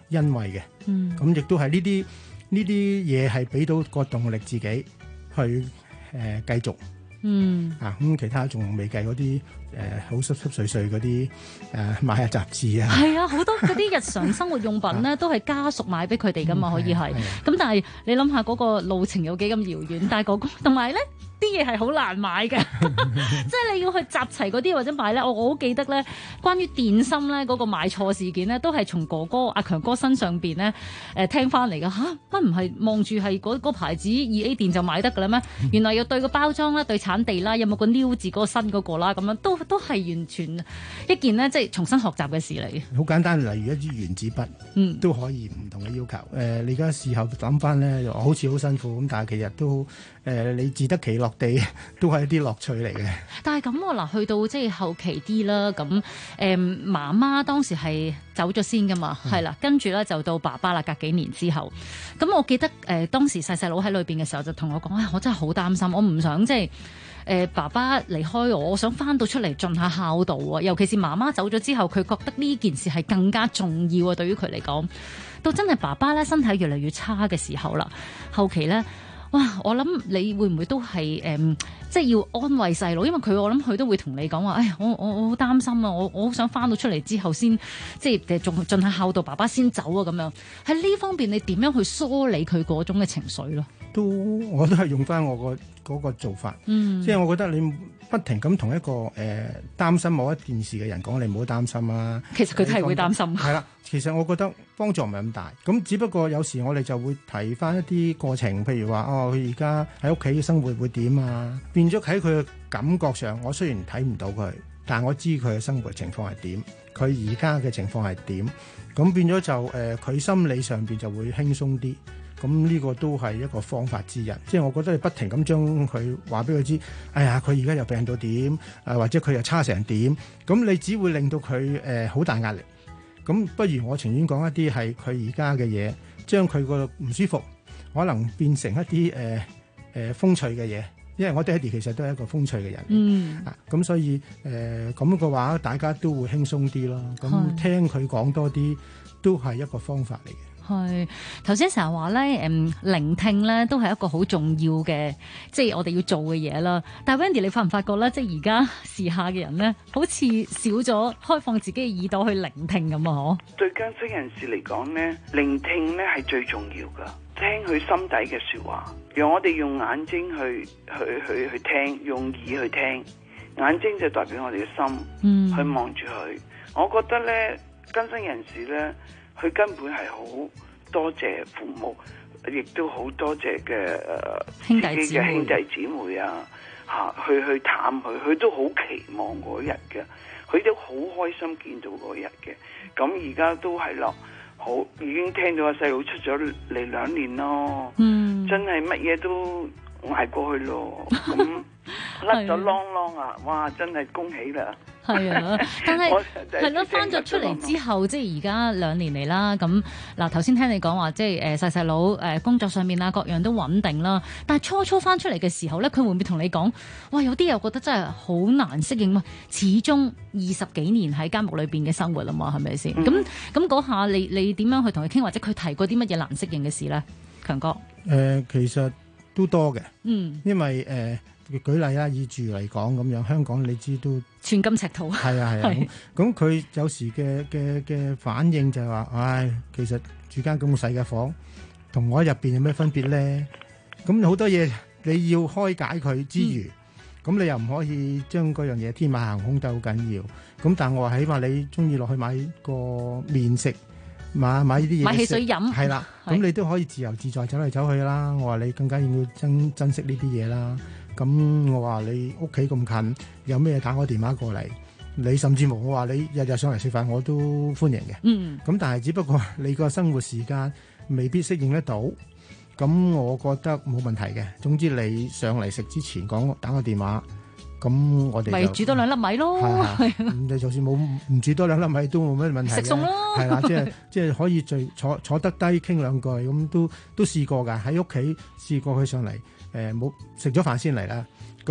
欣慰嘅。咁亦都係呢啲嘢係俾到個動力自己去繼續。咁其他仲未計嗰啲好濕濕碎碎嗰啲買下雜誌啊， 係啊，好多嗰啲日常生活用品咧都係家屬買俾佢哋噶嘛，可以係。咁但係你諗下嗰個路程有幾咁遙遠，但係哥哥同埋咧啲嘢係好難買嘅，即係你要去集齊嗰啲或者買咧。我好記得咧，關於電芯咧嗰個買錯事件咧，都係從哥哥阿強哥身上邊咧聽翻嚟噶嚇。乜唔係望住係嗰牌子2A 電就買得㗎啦咩？原來要對個包裝啦、對產地啦、有冇個撩字嗰個新嗰個啦，咁樣都係完全一件咧，即係重新學習嘅事嚟。 好簡單，例如一支原子筆，都可以唔同嘅要求。你而家事後諗翻咧，好似好辛苦咁，但係其實都你自得其樂地，都係一啲樂趣嚟嘅。 但係咁嗱，去到即係後期啲啦，咁媽媽當時係走咗先噶嘛，係啦，跟住咧就到爸爸啦，隔幾年之後。咁我記得當時細佬喺裏邊嘅時候就同我講，我真係好擔心，我唔想即係爸爸離開我想翻到出嚟盡下孝道啊！尤其是媽媽走咗之後，佢覺得呢件事係更加重要啊！對於佢嚟講，到真係爸爸咧身體越嚟越差嘅時候啦，後期咧。哇！我諗你會唔會都係即係要安慰細佬，因為我諗佢都會同你講話，我好擔心啊！我好想翻到出嚟之後先，即係仲盡下孝道，爸爸先走啊！咁樣喺呢方面，你點樣去梳理佢嗰種嘅情緒咯？ 我都係用翻我嗰個做法，即係我覺得你不停咁同一個擔心某一件事嘅人講，你唔好擔心啊。其實佢都係會擔心。係啦，其實我覺得幫助唔係咁大，咁只不過有時我哋就會提翻一啲過程，譬如話佢而家喺屋企嘅生活會點啊，變咗喺佢嘅感覺上，我雖然睇唔到佢，但我知佢嘅生活情況係點，佢而家嘅情況係點，咁變咗就佢心理上邊就會輕鬆啲。咁呢個都係一個方法之一，即係我覺得你不停咁將佢話俾佢知，哎呀佢而家又病到點，或者佢又差成點，咁你只會令到佢好大壓力。咁不如我情願講一啲係佢而家嘅嘢，將佢個唔舒服可能變成一啲風趣嘅嘢，因為我爹哋其實都係一個風趣嘅人。咁所以咁嘅話，大家都會輕鬆啲咯。咁聽佢講多啲，都係一個方法嚟嘅。 係頭先成日話咧，聆聽咧都係一個好重要嘅，即係我哋要做嘅嘢啦。但係 Wendy，你發唔發覺咧，即係而家時下嘅人咧，好似少咗開放自己嘅耳朵去聆聽咁啊！ 對更生人士嚟講咧，聆聽咧係最重要噶，聽佢心底嘅說話，讓我哋用眼睛去聽，用耳去聽。眼睛就代表我哋嘅心，去望住佢。我覺得咧，更生人士咧。佢根本係好多謝父母，亦都好多謝嘅自己嘅兄弟姊妹啊，去探佢，佢都好期望嗰日嘅，佢都好開心見到嗰日嘅。咁而家都係咯，好已經聽到阿細佬出咗嚟2年咯，真係乜嘢都捱過去咯，咁甩咗啷啷啊！哇，真係恭喜啦！ 係啊，但係係咯，翻咗出嚟之後，即係而家2年嚟啦。咁嗱，頭先聽你講話，即係細佬工作上面啊，各樣都穩定啦。但係初翻出嚟嘅時候咧，佢會唔會同你講？哇，有啲又覺得真係好難適應嘛。始終20幾年喺監獄裏邊嘅生活啦嘛，係咪先？咁嗰下你點樣去同佢傾，或者佢提過啲乜嘢難適應嘅事咧？強哥， 其實都多嘅，因為舉例啦，以住嚟講咁樣，香港你知都寸金尺土。係啊。咁佢有時嘅反應就係話，唉，其實住間咁細嘅房，同我喺入邊有咩分別咧？咁好多嘢你要開解佢之餘，咁你又唔可以將嗰樣嘢天馬行空得好緊要。咁但係我話起碼你中意落去買個麵食，買呢啲嘢，買汽水飲，係啦。咁你都可以自由自在走嚟走去啦。我話你更加要珍惜呢啲嘢啦。咁我話你屋企咁近，有咩打我電話過嚟，你甚至乎我話你日日上嚟食飯，我都歡迎嘅。咁但係只不過你個生活時間未必適應得到，咁我覺得冇問題嘅。總之你上嚟食之前打個電話，咁我哋咪煮多2粒米咯。 你就算唔煮多2粒米都冇乜問題嘅。食餸咯，係啦，即係可以坐得低傾2句，咁都試過㗎。喺屋企試過佢上嚟。冇食咗飯先嚟啦，咁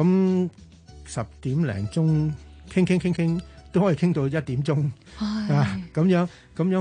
10點零鐘傾都可以傾到1點鐘啊！咁樣去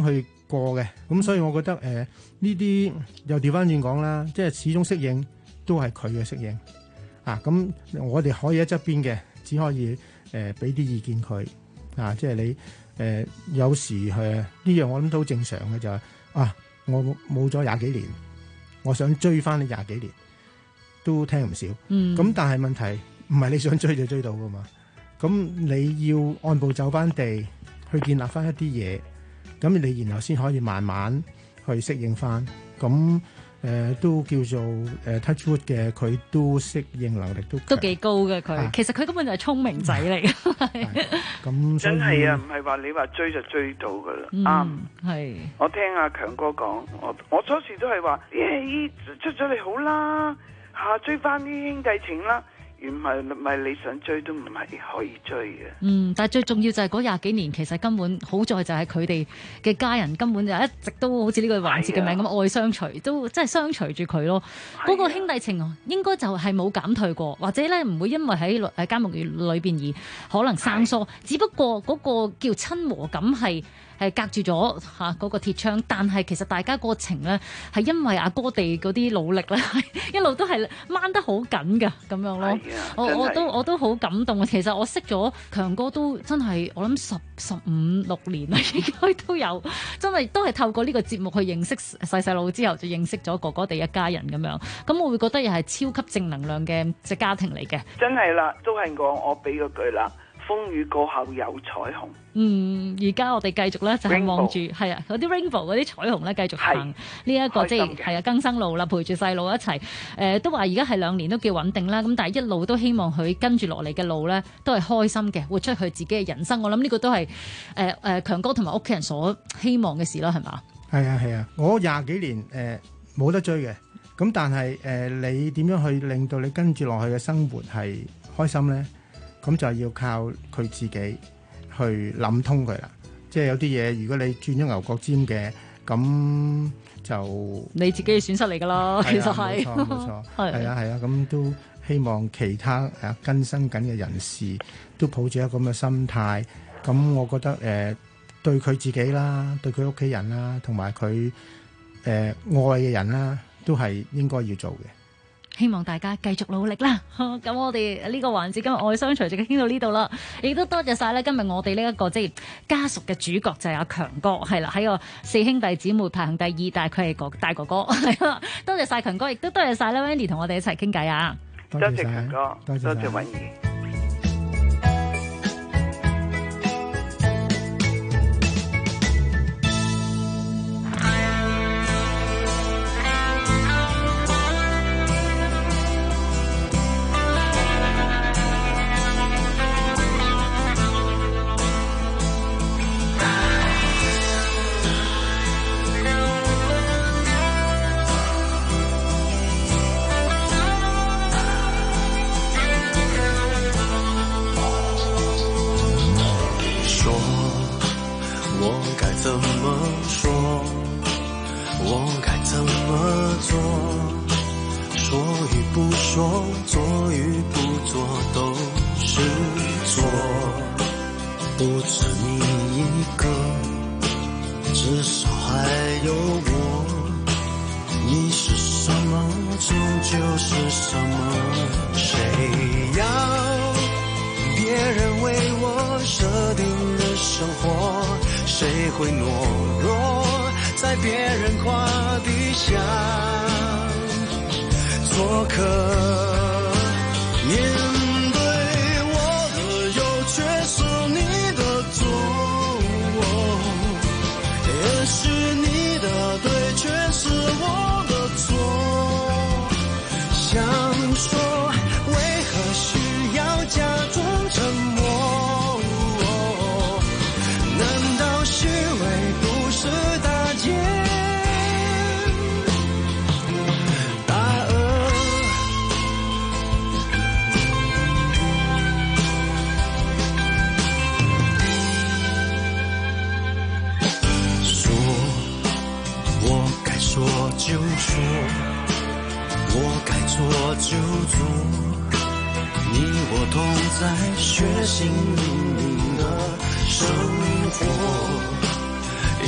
過嘅，咁所以我覺得呢啲又調翻轉講啦，即係始終適應都係佢嘅適應啊。咁我哋可以喺側邊嘅，只可以俾啲意見佢啊。即係你有時呢樣我諗都好正常嘅，就係我冇咗廿幾年，我想追翻你廿幾年都聽唔少。咁但係問題唔係你想追就追到噶嘛。咁你要按部就班地去建立翻一啲嘢，咁你然後先可以慢慢去適應翻。咁都叫做touch wood 嘅，佢都適應能力都幾高嘅佢。其實佢根本就係聰明仔嚟嘅。咁真係啊，唔係話你話追就追到噶啦。啱係。 我聽阿強哥講，我初時都係話，出咗嚟好啦，追翻啲兄弟情啦。唔係你想追都唔係可以追嘅。 但係最重要就係嗰廿幾年，其實根本好在就係佢哋嘅家人根本就一直都好似呢個環節嘅名咁愛相隨，都即係相隨住佢咯。嗰個兄弟情應該就係冇減退過，或者咧唔會因為喺監獄裏邊而可能生疏，只不過嗰個叫親和感係隔住咗嗰個鐵窗，但係其實大家個情咧係因為阿哥哋嗰啲努力咧，一路都係掹得好緊㗎咁樣咯。我都好感動啊！其實我識咗強哥都真係我諗15-16年啦，應該都有，真係都係透過呢個節目去認識細佬之後，就認識咗哥哥哋一家人咁樣。咁我會覺得又係超級正能量嘅隻家庭嚟嘅。 真係啦，都係我俾嗰句啦。風雨過後有彩虹。 而家我哋繼續咧就係望住係啊嗰啲 rainbow 嗰啲彩虹咧繼續行呢一個即係更生路啦，陪住細路一齊。都話而家係2年都叫穩定啦，咁但係一路都希望佢跟住落嚟嘅路咧都係開心嘅，活出佢自己嘅人生。我諗呢個都係強哥同埋屋企人所希望嘅事啦，係嘛？ 係啊，我廿幾年冇得追嘅，咁但係你點樣去令到你跟住落去嘅生活係開心咧？咁就要靠佢自己去諗通佢啦。即係有啲嘢，如果你轉咗牛角尖嘅，咁就你自己嘅損失嚟㗎啦。其實係冇錯，係啊。咁都希望其他更生緊嘅人士都抱住一個咁嘅心態。咁我覺得對佢自己啦，對佢屋企人啦，同埋佢愛嘅人啦，都係應該要做嘅。 希望大家繼續努力啦！咁我哋呢個環節今日愛相隨就傾到呢度啦，亦都多謝晒咧今日我哋呢一個即係家屬嘅主角就係阿強哥，係啦，喺個4兄弟姊妹排行第2，但係佢係大哥哥，係啦，多謝晒強哥，亦都多謝晒 Wendy 同我哋一齊傾偈啊！ 多謝強哥，多謝允兒。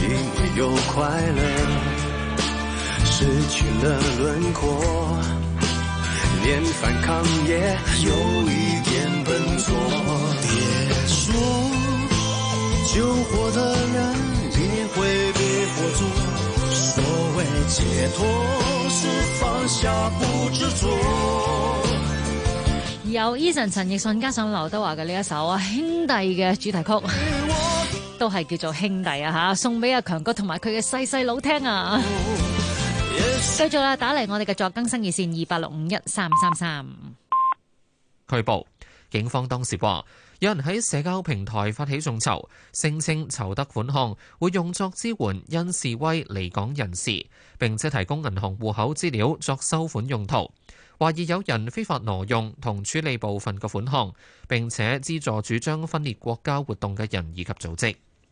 也沒有快樂，失去了輪廓，連反抗也有一點笨拙。別說救活的人也會被活捉，所謂解脫是放下不執着。 由 Eason 陳奕迅加上劉德華嘅呢一首啊兄弟嘅主題曲，都係叫做兄弟啊吓，送俾阿強哥同埋佢嘅細佬聽啊！繼續啦，打嚟我哋嘅助更生熱線28651333。 拘捕，警方當時話，有人喺社交平台發起眾籌，聲稱籌得款項會用作支援因示威離港人士，並且提供銀行戶口資料作收款用途。懷疑有人非法挪用同處理部分嘅款項，並且資助主張分裂國家活動嘅人以及組織。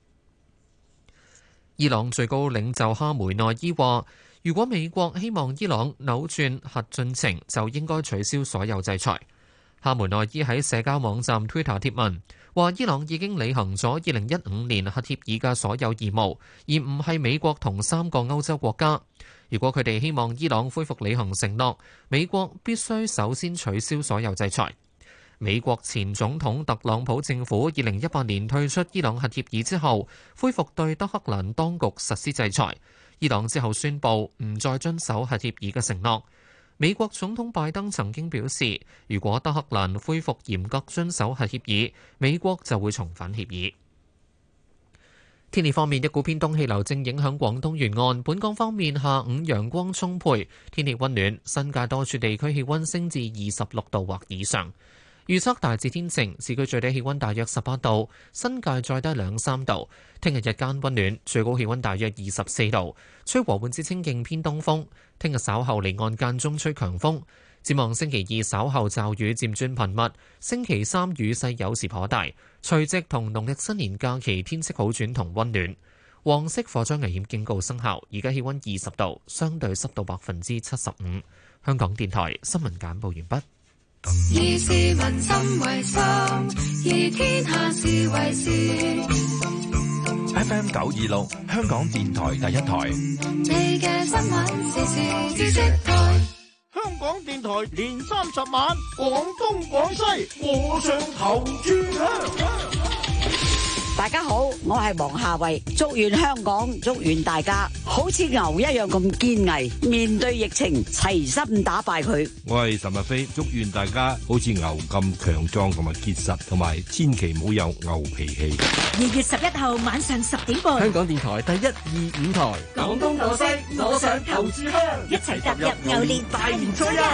伊朗最高領袖哈梅內伊話，如果美國希望伊朗扭轉核進程，就應該取消所有制裁。哈梅內伊喺社交網站 Twitter 貼文話，伊朗已經履行咗2015年核協議嘅所有義務，而唔係美國同3個歐洲國家。如果佢哋希望伊朗恢復履行承諾，美國必須首先取消所有制裁。美國前總統特朗普政府2018年退出伊朗核協議之後，恢復對德黑蘭當局實施制裁。伊朗之後宣布唔再遵守核協議嘅承諾。美國總統拜登曾經表示，如果德黑蘭恢復嚴格遵守核協議，美國就會重返協議。天氣方面，一股偏東氣流正影響廣東沿岸。本港方面，下午陽光充沛，天氣溫暖，新界多處地區氣溫升至26度或以上。預測大致天晴，市區最低氣溫大約18度，新界再低2-3度。聽日日間溫暖，最高氣溫大約24度，吹和緩至清勁偏東風。聽日稍後離岸間中吹強風。展望星期二稍後驟雨漸轉頻密，星期三雨勢有時頗大。除夕同農曆新年假期天色好轉同溫暖。黃色火災危險警告生效，而家氣溫20度，相對濕度75%。香港電台新聞簡報完畢。 以市民心為心，以天下事為事。 FM 926，香港電台第一台。 你嘅新聞時事知識台。 香港電台年30晚，廣東廣西，和尚頭炷香。 大家好，我係黃夏慧，祝願香港，祝願大家好似牛一樣咁堅毅，面對疫情齊心打敗佢。 我係岑日飛，祝願大家好似牛咁強壯同埋結實，同埋千祈唔好有牛脾氣。 2月11號晚上10點半， 香港電台第1、2、5台， 廣東廣西，我上頭炷香， 一齊踏入牛年大年初一。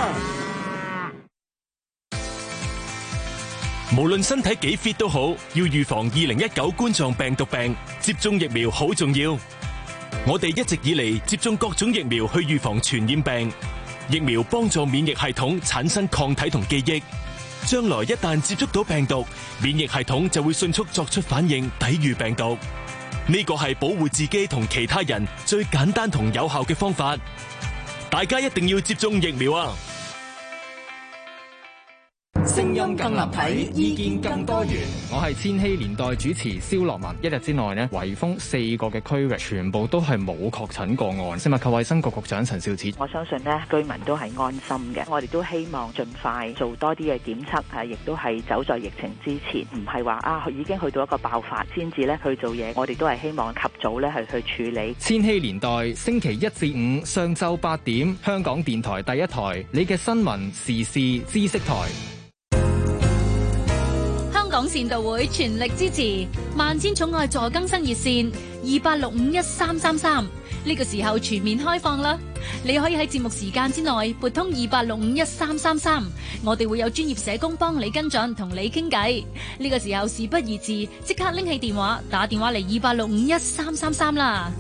無論身體幾 fit 都好，要預防2019冠狀病毒病，接種疫苗好重要。我哋一直以嚟接種各種疫苗去預防傳染病，疫苗幫助免疫系統產生抗體同記憶，將來一旦接觸到病毒，免疫系統就會迅速作出反應，抵禦病毒。呢個係保護自己同其他人最簡單同有效嘅方法。大家一定要接種疫苗啊！ 聲音更立體，意見更多元。 我係千禧年代主持蕭樂文。一日之內呢，圍封4個嘅區域，全部都係冇確診個案。食物及衛生局局長陳肇始， 我相信呢，居民都係安心嘅。我哋都希望盡快做多啲嘅檢測，亦都係走在疫情之前，唔係話已經去到一個爆發先至咧去做嘢。我哋都係希望及早咧係去處理。 千禧年代星期1至5上晝8點，香港電台第一台，你嘅新聞時事知識台。 香港善道會全力支持萬千寵愛助更生熱線28651333，呢個時候全面開放啦！你可以喺節目時間之內撥通28651333，我哋會有專業社工幫你跟進同你傾偈。呢個時候事不宜遲，即刻拎起電話打電話嚟28651333啦！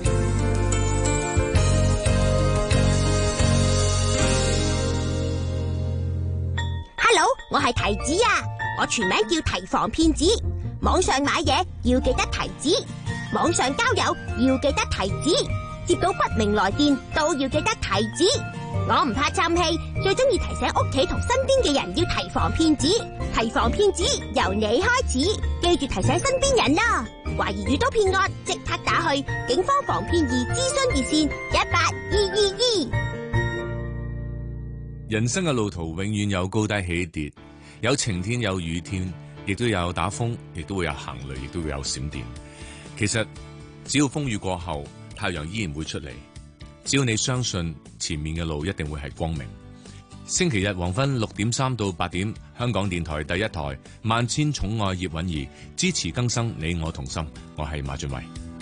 我係提子啊，我全名叫提防騙子。網上買嘢要記得提子，網上交友要記得提子，接到不明來電都要記得提子。我唔怕氹氣，最中意提醒屋企同身邊嘅人要提防騙子。提防騙子由你開始，記住提醒身邊人啦。 懷疑遇到騙案，即刻打去警方防騙易諮詢熱線18222。 人生嘅路途永遠有高低起跌，有晴天有雨天，亦都有打風，亦都會有行雷，亦都會有閃電。其實只要風雨過後，太陽依然會出嚟。只要你相信前面嘅路一定會係光明。星期日黃昏6點3到8點，香港電台第一台萬千寵愛葉韻儀，支持更生，你我同心。我係馬俊偉。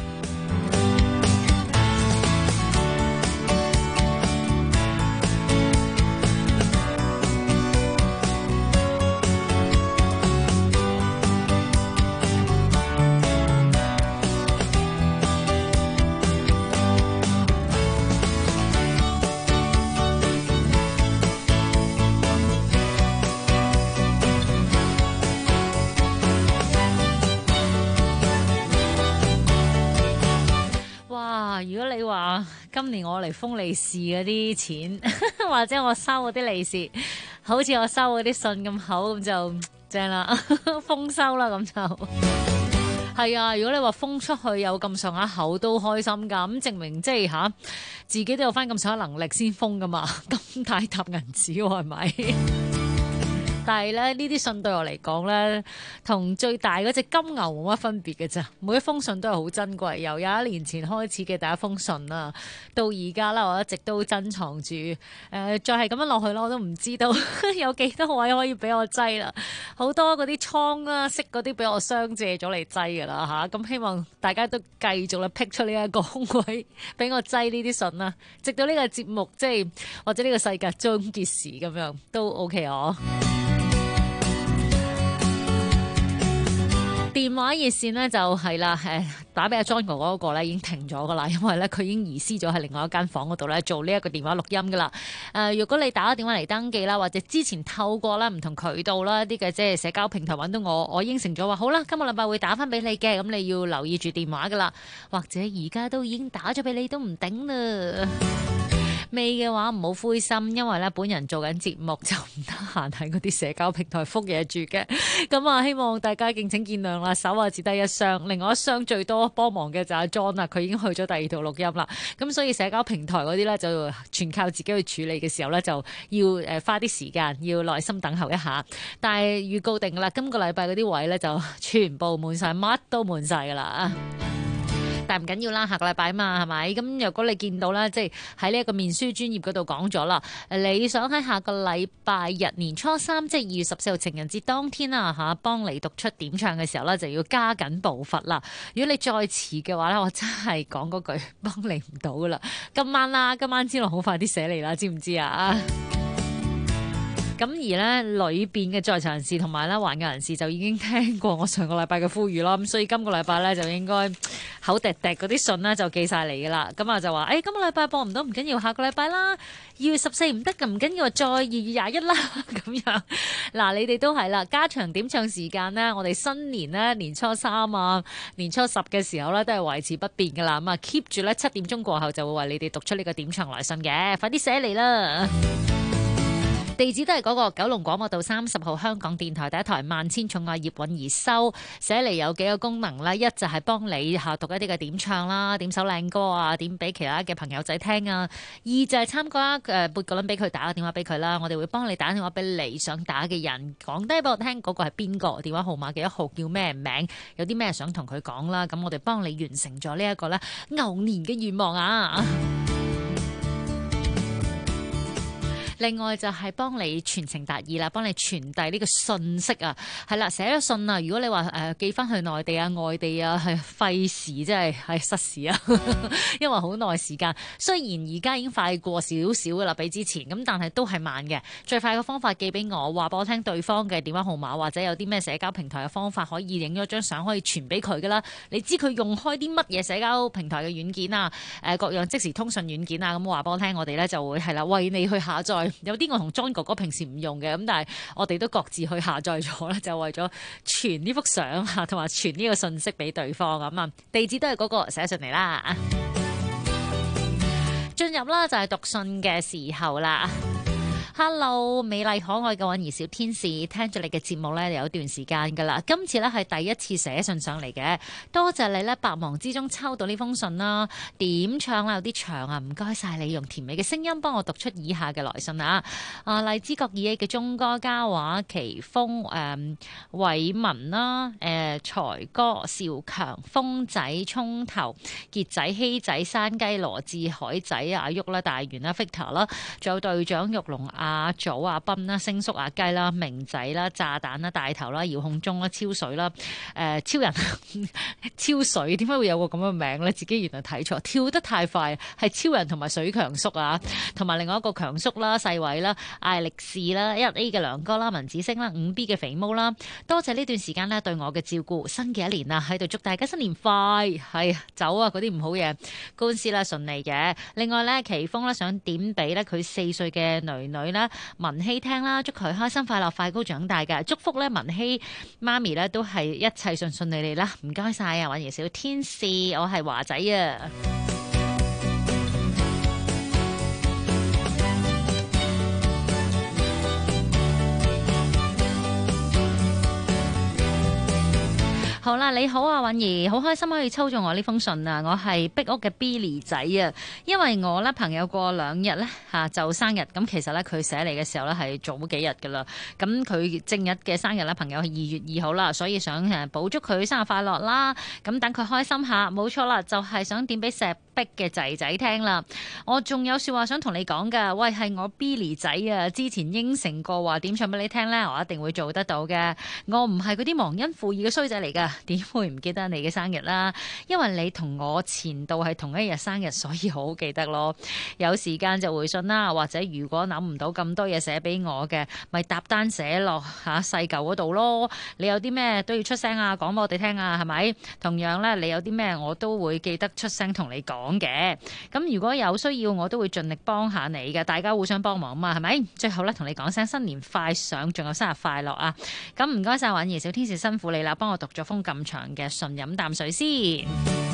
如果你話今年我嚟封利是嗰啲錢，或者我收嗰啲利是，好似我收嗰啲信咁厚，咁就正啦，豐收啦，咁就係啊！如果你話封出去有咁上下厚都開心噶，咁證明即係自己都有翻咁上下能力先封噶嘛，咁大沓銀紙係咪？但係咧，呢啲信對我嚟講咧，同最大嗰隻金牛冇乜分別嘅咋。每一封信都係好珍貴，由21年前開始嘅第一封信啦，到而家啦，我一直都珍藏住。再係咁樣落去啦，我都唔知道有幾多位可以俾我擠啦。好多嗰啲倉啦，識嗰啲俾我相借咗嚟擠噶啦嚇。咁希望大家都繼續咧辟出呢一個空位俾我擠呢啲信啦，直到呢個節目即係或者呢個世界終結時咁樣都 OK 哦。電話熱線呢就係啦，打俾阿 John 哥嗰個咧已經停咗噶啦，因為咧佢已經移師咗喺另外一間房嗰度咧做呢一個電話錄音噶啦。如果你打個電話嚟登記啦，或者之前透過啦唔同渠道啦一啲嘅即係社交平台揾到我應承咗話好啦，今個禮拜會打翻俾你嘅，咁你要留意住電話噶啦，或者而家都已經打咗俾你都唔頂啦。未嘅話唔好灰心，因為咧本人做緊節目就唔得閒喺嗰啲社交平台覆嘢住嘅，咁啊希望大家敬請見諒啦。手啊只得一雙，另外一雙最多幫忙嘅就係阿 John 啦，佢已經去咗第二度錄音啦。咁所以社交平台嗰啲咧就全靠自己去處理嘅時候咧，就要花啲時間，要耐心等候一下。但係預告定啦，今個禮拜嗰啲位咧就全部滿晒，乜都滿晒噶啦。但唔緊要啦，下個禮拜嘛，係咪？咁如果你見到啦，即係喺呢一個面書專頁嗰度講咗啦，你想喺下個禮拜日年初三，即係2月14號情人節當天啊嚇，幫你讀出點唱嘅時候咧，就要加緊步伐啦。如果你再遲嘅話咧，我真係講嗰句幫你唔到噶啦。今晚啦，今晚之內好快啲寫嚟啦，知唔知啊？咁而咧裏邊嘅在場人士同埋咧環嘅人士就已經聽過我上個禮拜嘅呼籲啦，咁所以今個禮拜咧就應該口滴滴嗰啲信咧就寄晒嚟噶啦。咁啊就話今個禮拜播唔到唔緊要，下個禮拜啦，2月14唔得嘅唔緊要，再2月21啦咁樣。嗱，你哋都係啦，加長點唱時間呢，我哋新年呢，年初3啊，年初10嘅時候咧都係維持不變噶啦。咁啊 keep 住咧7點鐘過後就會為你哋讀出呢個點唱來信嘅，快啲寫嚟啦！地址都係嗰個九龍廣播道30號香港電台第一台萬千寵愛葉韻儀收，寫嚟有幾個功能啦，一就係幫你讀一啲嘅點唱啦，點首靚歌啊，點俾其他嘅朋友仔聽啊；二就係參加撥個輪俾佢，打個電話俾佢啦，我哋會幫你打電話俾你想打嘅人，講低俾我聽嗰個係邊個，電話號碼幾多號，叫咩名，有啲咩想同佢講啦，咁我哋幫你完成咗呢一個咧牛年嘅願望啊！另外就係幫你傳情達意啦，幫你傳遞呢個信息啊，係啦，寫咗信啊，如果你話寄翻去內地啊、外地啊，係費事，真係失事啊，因為好耐時間。雖然而家已經快過少少噶啦，比之前咁，但係都係慢嘅。最快嘅方法寄俾我，話俾我聽對方嘅電話號碼，或者有啲咩社交平台嘅方法可以影咗張相可以傳俾佢噶啦。你知佢用開啲乜嘢社交平台嘅軟件啊？各樣即時通訊軟件啊，咁話俾我聽，我哋咧就會係啦，為你去下載。有啲我同 John 哥哥平時唔用嘅，咁但係我哋都各自去下載咗啦，就為咗傳呢幅相啊，同埋傳呢個信息俾對方咁啊。地址都係嗰個，寫上嚟啦。進入啦就係讀信嘅時候啦。 Hello， 美麗可愛嘅韻兒小天使，聽住你嘅節目咧有一段時間噶啦，今次咧係第一次寫信上嚟嘅，多謝你咧百忙之中抽到呢封信啦，點唱啦有啲長啊，唔該晒你用甜美嘅聲音幫我讀出以下嘅來信啊！荔枝角2A嘅鐘哥嘉華奇峰偉文啦，財哥邵強峰仔涌頭傑仔希仔山雞羅志海仔阿旭啦大元啦 Victor 啦，仲有隊長玉龍阿祖阿斌啦星叔阿雞啦明仔啦炸彈啦大頭啦遙控鐘啦超水啦超人超水點解會有個咁嘅名咧？自己原來睇錯，跳得太快係超人同埋水強叔啊，同埋另外一個強叔啦細偉啦艾力士啦 1A 嘅梁哥啦文子星啦 5B 嘅肥毛啦，多謝呢段時間咧對我嘅照顧，新嘅一年啊喺度祝大家新年快，係走啊嗰啲唔好嘢，官司啦順利嘅。另外咧奇峰咧想點俾咧佢4歲嘅女女啦文希聽啦，祝佢開心快樂快高長大嘅，祝福咧文希媽咪咧都係一切順順利利啦，唔該晒啊，韻兒小天使，我係華仔啊。好啦，你好啊，韻兒，好開心可以抽中我呢封信啊！我係壁屋嘅 Billy 仔啊，因為我咧朋友過2日咧就生日，咁其實咧佢寫嚟嘅時候咧係早幾日噶啦，咁佢正日嘅生日咧朋友係2月2號啦，所以想補祝佢生日快樂啦，咁等佢開心下，冇錯啦，就係想點俾石壁嘅仔仔聽啦。我仲有說話想同你講噶，喂，係我 Billy 仔啊，之前應承過話點唱俾你聽咧，我一定會做得到嘅，我唔係嗰啲忘恩負義嘅衰仔嚟噶。點會唔記得你嘅生日啦？因為你同我前度係同一日生日，所以好記得咯。有時間就回信啦，或者如果諗唔到咁多嘢寫俾我嘅，咪搭單寫落細舊嗰度咯。你有啲咩都要出聲啊，講俾我哋聽啊，係咪？同樣咧，你有啲咩我都會記得出聲同你講嘅。咁如果有需要，我都會盡力幫下你嘅，大家互相幫忙啊嘛，係咪？最後咧，同你講聲新年快上，仲有生日快樂啊！咁唔該晒韻兒小天使辛苦你啦，幫我讀咗封咁長嘅信，飲啖水先。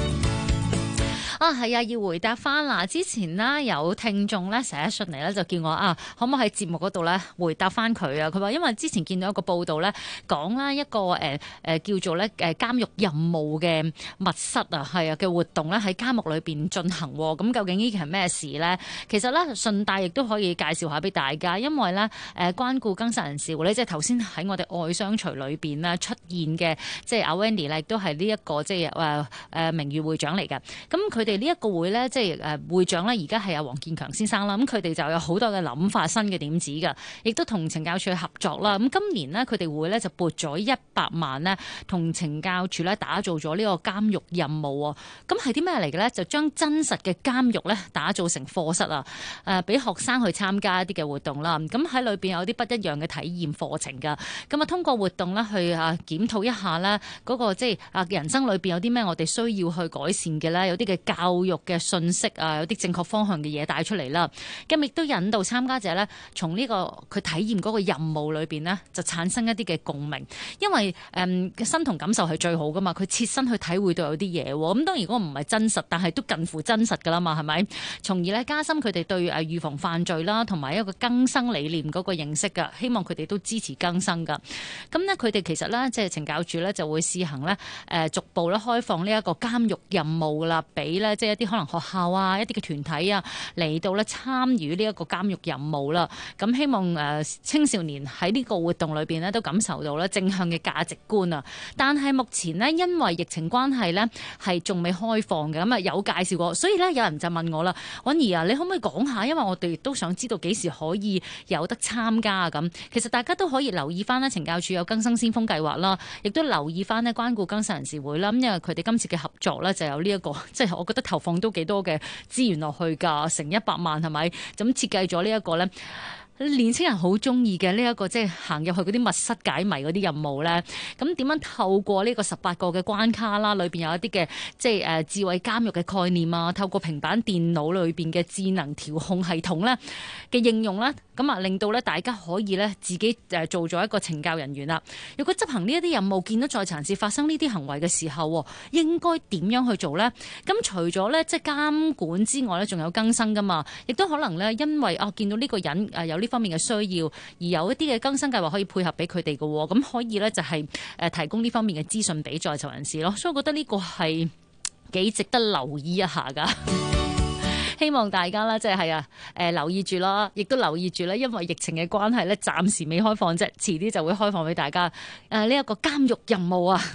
係啊，要回答翻啦。之前呢，有聽眾咧寫信嚟咧，就叫我可唔可以喺節目嗰度咧回答翻佢啊？佢話因為之前見到一個報道咧，講啦一個叫做咧監獄任務嘅密室係啊嘅活動咧喺監獄裏邊進行。咁究竟呢件係咩事咧？其實咧順帶亦都可以介紹下俾大家，因為咧關顧更生人士會咧，即係頭先喺我哋愛商場裏邊咧出現嘅，即係阿 Wendy 咧，亦都係呢一個即係名譽會長嚟嘅。咁佢哋呢一個會咧，即係會長咧，而家係阿黃建強先生啦。咁佢哋就有好多嘅諗法、新嘅點子㗎，亦都同懲教署合作啦。咁今年呢，佢哋會咧就撥咗100萬呢，同懲教署咧打造咗呢個監獄任務。咁係啲咩嚟嘅咧？就將真實嘅監獄咧打造成課室啊！俾學生去參加一啲嘅活動啦。咁喺裏邊有啲不一樣嘅體驗課程㗎。咁通過活動咧去檢討一下咧嗰個即係人生裏邊有啲咩我哋需要去改善嘅咧，有啲嘅教育嘅信息有啲正確方向嘅嘢帶出嚟啦。咁亦都引導參加者咧，從呢個佢體驗嗰個任務裏邊呢，就產生一啲嘅共鳴。因為身同感受係最好噶嘛，佢切身去體會到有啲嘢。咁當然嗰個唔係真實，但係都近乎真實噶啦嘛，係咪？從而咧加深佢哋對預防犯罪啦，同埋一個更生理念嗰個認識噶。希望佢哋都支持更生噶。咁呢，佢哋其實咧即係懲教署咧就會試行咧逐步咧開放呢一個監獄任務啦，俾咧即係一啲可能學校啊、一啲嘅團體啊嚟到咧參與呢一個監獄任務啦。咁希望青少年喺呢個活動裏邊咧都感受到咧正向嘅價值觀啊。但係目前呢，因為疫情關係咧係仲未開放嘅，咁啊有介紹過，所以咧有人就問我啦，韻兒啊，你可唔可以講下？因為我哋都想知道幾時可以有得參加啊。咁其實大家都可以留意翻咧，懲教署有更生先鋒計劃啦，亦都留意翻咧關顧更生人士會啦。咁因為佢哋今次嘅合作咧就有呢一個，即係我覺得投放都幾多嘅資源落去㗎，成100萬係咪？咁設計咗呢一個咧。年青人好中意嘅呢一個即係行入去嗰啲密室解謎嗰啲任務咧，咁點樣透過呢個18個嘅關卡啦，裏邊有一啲嘅即係智慧監獄嘅概念啊，透過平板電腦裏邊嘅智能調控系統咧嘅應用啦，咁啊令到咧大家可以咧自己做咗一個懲教人員啦。如果執行呢一啲任務，見到在囚人士發生呢啲行為嘅時候，應該點樣去做咧？咁除咗咧即係監管之外咧，仲有更生噶嘛，亦都可能咧因為見到呢個人有呢方面嘅需要，而有一啲嘅更新計劃可以配合俾佢哋嘅，咁可以咧就係提供呢方面嘅資訊俾在囚人士咯。所以我覺得呢個係幾值得留意一下噶。希望大家啦，即係留意住啦，亦都留意住啦，因為疫情嘅關係咧，暫時未開放啫，遲啲就會開放俾大家。呢一個監獄任務啊！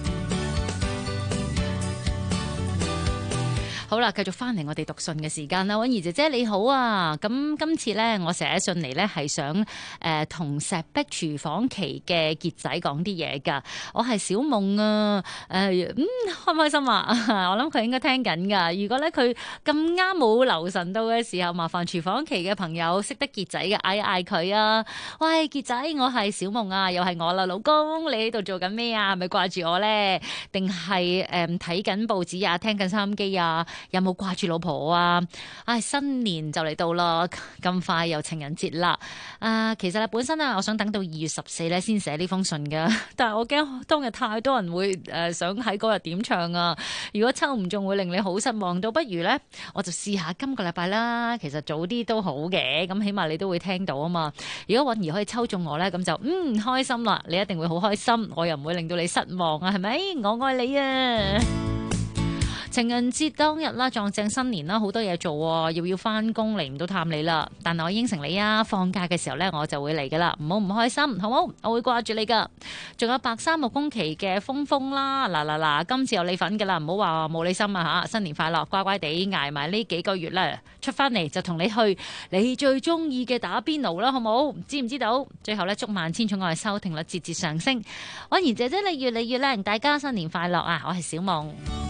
好啦，繼續翻嚟我哋讀信嘅時間啦，婉儀姐姐你好啊！咁今次咧，我寫信嚟咧係想同石壁廚房期嘅傑仔講啲嘢噶。我係小夢啊，開唔開心啊？我諗佢應該聽緊噶。如果咧佢咁啱冇留神到嘅時候，麻煩廚房期嘅朋友識得傑仔嘅嗌一嗌佢啊！喂，傑仔，我係小夢啊，又係我啦，老公，你喺度做緊咩啊？係咪掛住我咧？定係睇緊報紙啊？聽緊收音機啊？有冇掛住老婆啊？新年就嚟到啦，咁快又情人節啦。其實本身我想等到2月14咧先寫呢封信噶，但係我驚當日太多人會想喺嗰日點唱啊。如果抽唔中會令你好失望，倒不如呢，我就試下今個禮拜啦。其實早啲都好嘅，咁起碼你都會聽到啊嘛。如果允兒可以抽中我呢，咁就開心啦。你一定會好開心，我又唔會令到你失望啊，係咪？我愛你啊！情人節當日啦，撞正新年啦，好多嘢做，要翻工嚟唔到探你啦。但係我應承你啊，放假嘅時候呢，我就會嚟噶啦，唔好唔開心，好冇？我會掛住你噶。仲有白沙木工期嘅峰峰啦，嗱，今次有你份噶啦，唔好話冇你心啊吓！新年快樂，乖乖地捱埋呢幾個月啦，出翻嚟就同你去你最中意嘅打邊爐啦，好冇？知唔知道？最後呢，祝萬千寵愛收聽率節節上升，婉兒姐姐你越嚟越靚，大家新年快樂啊！我係小夢。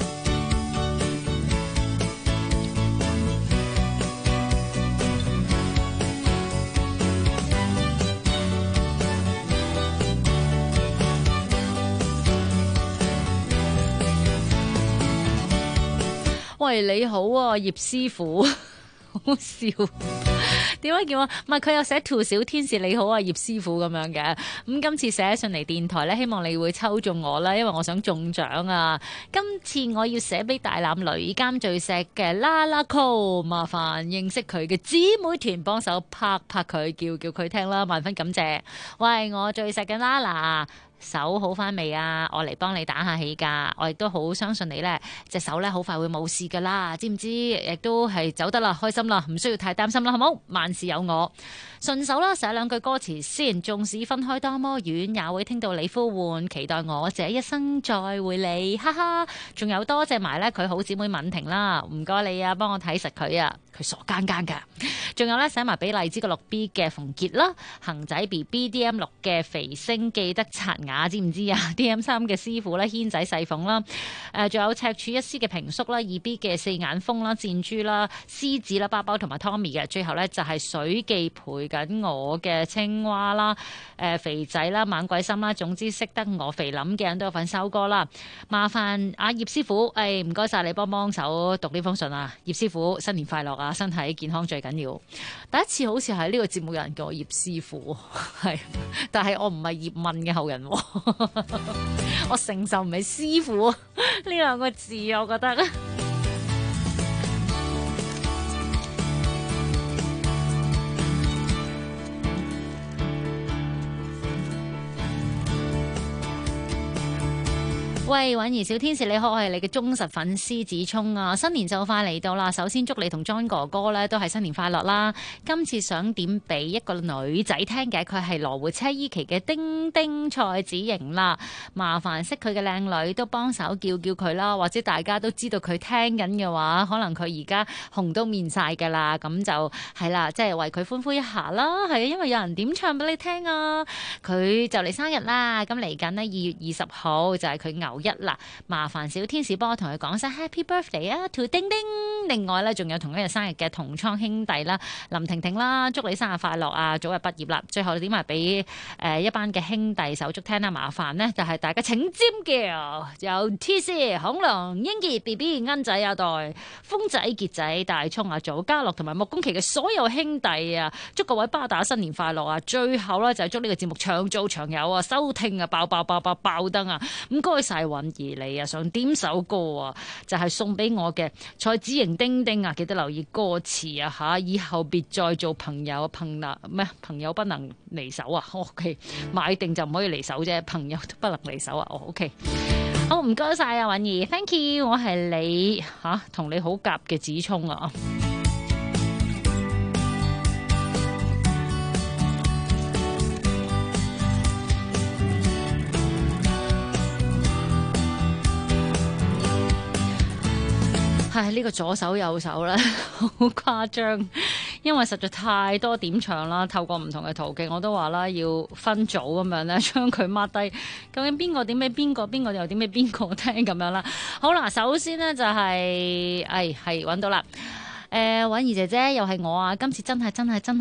喂，你好啊，葉師傅，好笑。點解叫我？唔係佢有寫兔小天使你好啊，葉師傅咁樣嘅。咁今次寫上嚟電台咧，希望你會抽中我啦，因為我想中獎啊。今次我要寫俾大欖女監最錫嘅啦啦 Co， 麻煩認識佢嘅姊妹團幫手拍拍佢，叫佢聽啦，萬分感謝。喂，我最錫嘅啦啦。手好翻未啊？我嚟幫你打下氣㗎，我亦都好相信你呢隻手呢好快會冇事㗎啦，知唔知？亦都係走得啦，開心啦，唔需要太擔心啦，好冇？萬事有我。順手啦，寫兩句歌詞先。縱使分開多麼遠，也會聽到你呼喚，期待我這一生再會你，哈哈。仲有多謝埋呢佢好姊妹敏婷啦，唔該你啊，幫我睇實佢啊，佢傻更更㗎。仲有呢，寫埋俾荔枝個6B 嘅馮傑啦，恒仔 BB DM6 嘅肥星記得刷牙，知唔知啊？DM3 嘅師傅啦，軒仔細鳳啦，仲有赤柱一絲嘅平叔啦，2B 嘅四眼風啦，箭豬啦，獅子啦，包包同埋 Tommy 嘅，最後呢，就係水記陪緊我嘅青蛙啦，肥仔啦，猛鬼心啦，總之識得我肥林嘅人都有份收歌啦。麻煩阿葉師傅，唔該晒你幫手讀呢封信啊！葉師傅新年快樂啊，身體健康最緊要。第一次好似喺呢個節目有人叫我葉師傅，係，但係我唔係葉問嘅後人，我承受唔係師傅呢兩個字，我覺得。喂，允兒小天使你好，我係你嘅忠實粉絲子聰啊！新年就快嚟到啦，首先祝你同 John 哥哥咧都係新年快樂啦！今次想點俾一個女仔聽嘅，佢係羅湖車衣旗嘅丁丁蔡子瑩啦，麻煩識佢嘅靚女都幫手叫佢啦，或者大家都知道佢聽緊嘅話，可能佢而家紅都面晒噶啦，咁就係啦，即係為佢歡呼一下啦，係啊，因為有人點唱俾你聽啊！佢就嚟生日啦，咁嚟緊呢2月20號就係佢牛一啦，麻煩小天使幫我同佢講聲 Happy Birthday 啊 ，to 丁丁。另外咧，仲有同一日生日嘅同窗兄弟啦，林婷婷啦，祝你生日快樂啊，早日畢業啦。最後點埋俾一班嘅兄弟手足聽啦，麻煩呢就係大家請尖叫，有 TC 孔龍、英傑 BB、恩仔阿代、風仔、傑仔、大聰阿祖、嘉樂同埋木工期嘅所有兄弟啊，祝各位巴打新年快樂啊！最後咧就係祝呢個節目長做長有啊，收聽啊爆燈啊！唔該晒。 晒韻兒你啊，想點首歌啊，就係送俾我嘅蔡子瑩丁丁啊，記得留意歌詞啊吓，以後別再做朋友，朋友不能離手啊 ，OK， 買定就唔可以離手啫，朋友都不能離手啊，哦 OK。好，唔該晒啊，韻兒 ，thank you， 我係你同你好夾嘅子聰啊。係呢個左手右手咧，好誇張，因為實在太多點唱啦。透過唔同嘅途徑，我都話啦，要分組咁樣咧，將佢 mark 低，究竟邊個點俾邊個，邊個又點俾邊個聽咁樣啦。好啦，首先呢就係係揾到啦。韻兒姐姐又係我啊！今次真係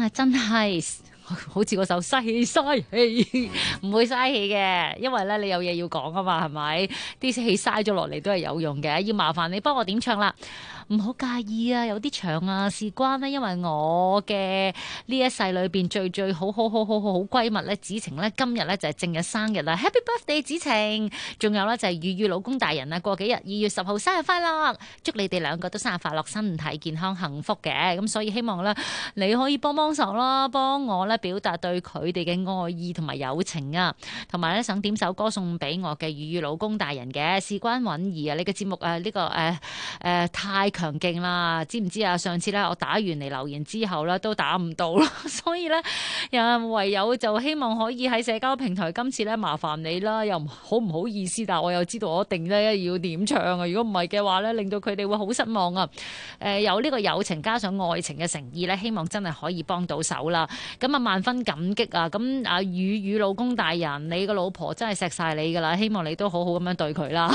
好似嗰首嘥氣，唔會嘥氣嘅，因為咧你有嘢要講啊嘛，係咪？啲氣嘥咗落嚟都係有用嘅，要麻煩你幫我點唱啦。唔好介意啊，有啲長啊，事關呢，因為我嘅呢一世裏邊最好閨蜜咧，子晴咧今日咧就係正日生日啦 ，Happy Birthday 子晴！仲有咧就係雨老公大人啊，過幾日2月10號生日快樂，祝你哋兩個都生日快樂，身體健康幸福嘅。咁所以希望咧你可以幫手啦，幫我咧表達對佢哋嘅愛意同埋友情啊，同埋咧想點首歌送俾我嘅雨老公大人嘅，事關韻兒啊，你嘅節目呢個太強勁啦，知唔知啊？上次咧我打完嚟留言之後咧都打唔到啦，所以咧唯有就希望可以喺社交平台今次咧麻煩你啦，又唔好意思，但係我又知道我一定咧要點唱啊，如果唔係嘅話咧令到佢哋會好失望啊。有呢個友情加上愛情嘅誠意咧，希望真係可以幫到手啦。咁啊萬分感激啊！咁阿雨老公大人，你個老婆真係錫晒你噶啦，希望你都好好咁樣對佢啦。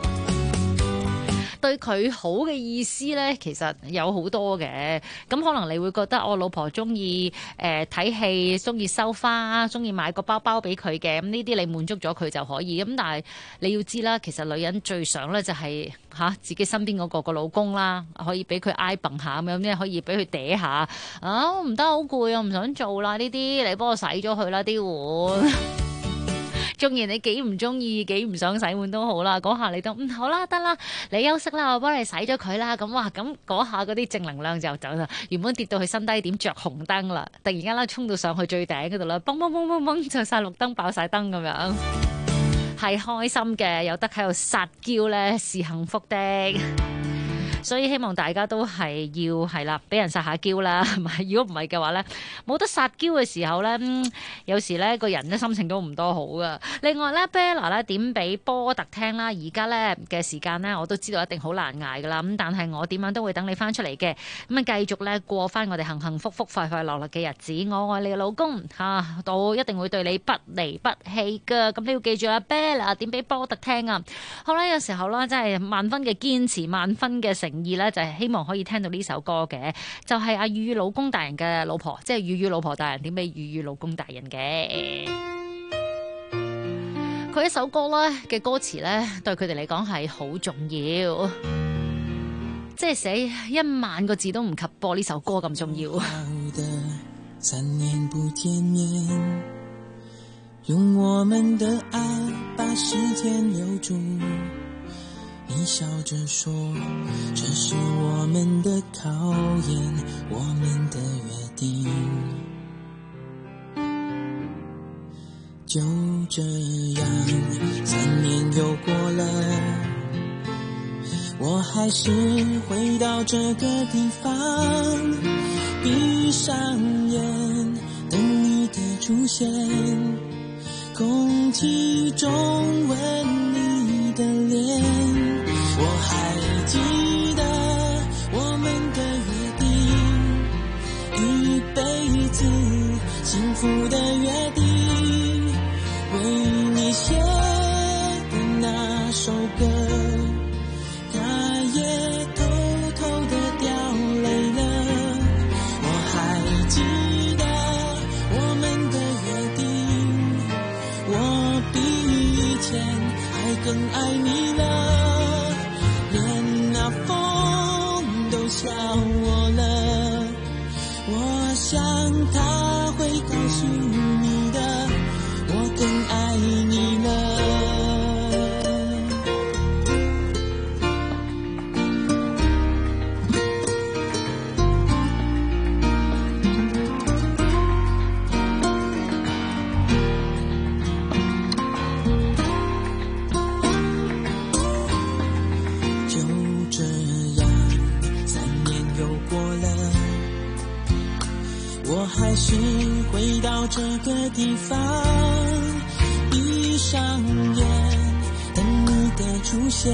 對佢好嘅意思呢，其實有好多嘅。咁可能你會覺得我老婆中意睇戲，中意收花，中意買個包包俾佢嘅。咁呢啲你滿足咗佢就可以。咁但係你要知啦，其實女人最想呢就係自己身邊嗰個老公啦，可以俾佢挨蹦下咁樣，可以俾佢嗲下。我唔得，好攰，我唔想做啦呢啲，你幫我洗咗佢啦啲碗。縱然你幾唔中意，幾唔想洗碗都好啦，嗰下你都好啦，得啦，你休息啦，我幫你洗咗佢啦。咁哇，咁嗰下嗰啲正能量就走啦。原本跌到去新低點着紅燈啦，突然間啦衝到上去最頂嗰度啦，嘣嘣嘣嘣嘣就晒綠燈爆晒燈咁樣，係開心嘅，有得喺度撒嬌咧是幸福的。所以希望大家都係要係啦，俾人撒下嬌啦，係咪？如果唔係嘅話咧，冇得撒嬌嘅時候咧，有時咧個人嘅心情都唔多好噶。另外咧 Bella 咧點俾波特聽啦，而家咧嘅時間咧我都知道一定好難捱噶啦，咁但係我點樣都會等你翻出嚟嘅，咁啊繼續咧過翻我哋幸幸福福快快樂樂嘅日子。我愛你嘅老公都一定會對你不離不棄噶。咁你要記住啦 Bella 點俾波特聽啊。好啦，有時候啦真係萬分嘅堅持，萬分嘅誠意咧，就係希望可以聽到呢首歌嘅，就係阿雨老公大人嘅老婆，即係雨老婆大人點俾雨老公大人嘅。佢一首歌咧嘅歌詞咧，對佢哋嚟講係好重要，即係寫1萬個字都唔及播呢首歌咁重要。 3年不見面，用我們的愛把時間留住。你笑着說，這是我們的考驗，我們的約定。就這樣3年又過了，我還是回到這個地方，閉上眼等你的出現，空氣中聞你的臉，我還記得我們的約定，一輩子幸福的約定，為你寫的那首歌，它也偷偷的掉淚了。我還記得我們的約定，我比以前還更愛你了。笑我了，我想他會告訴你的，我更愛你了。 到这个地方，闭上眼等你的出现，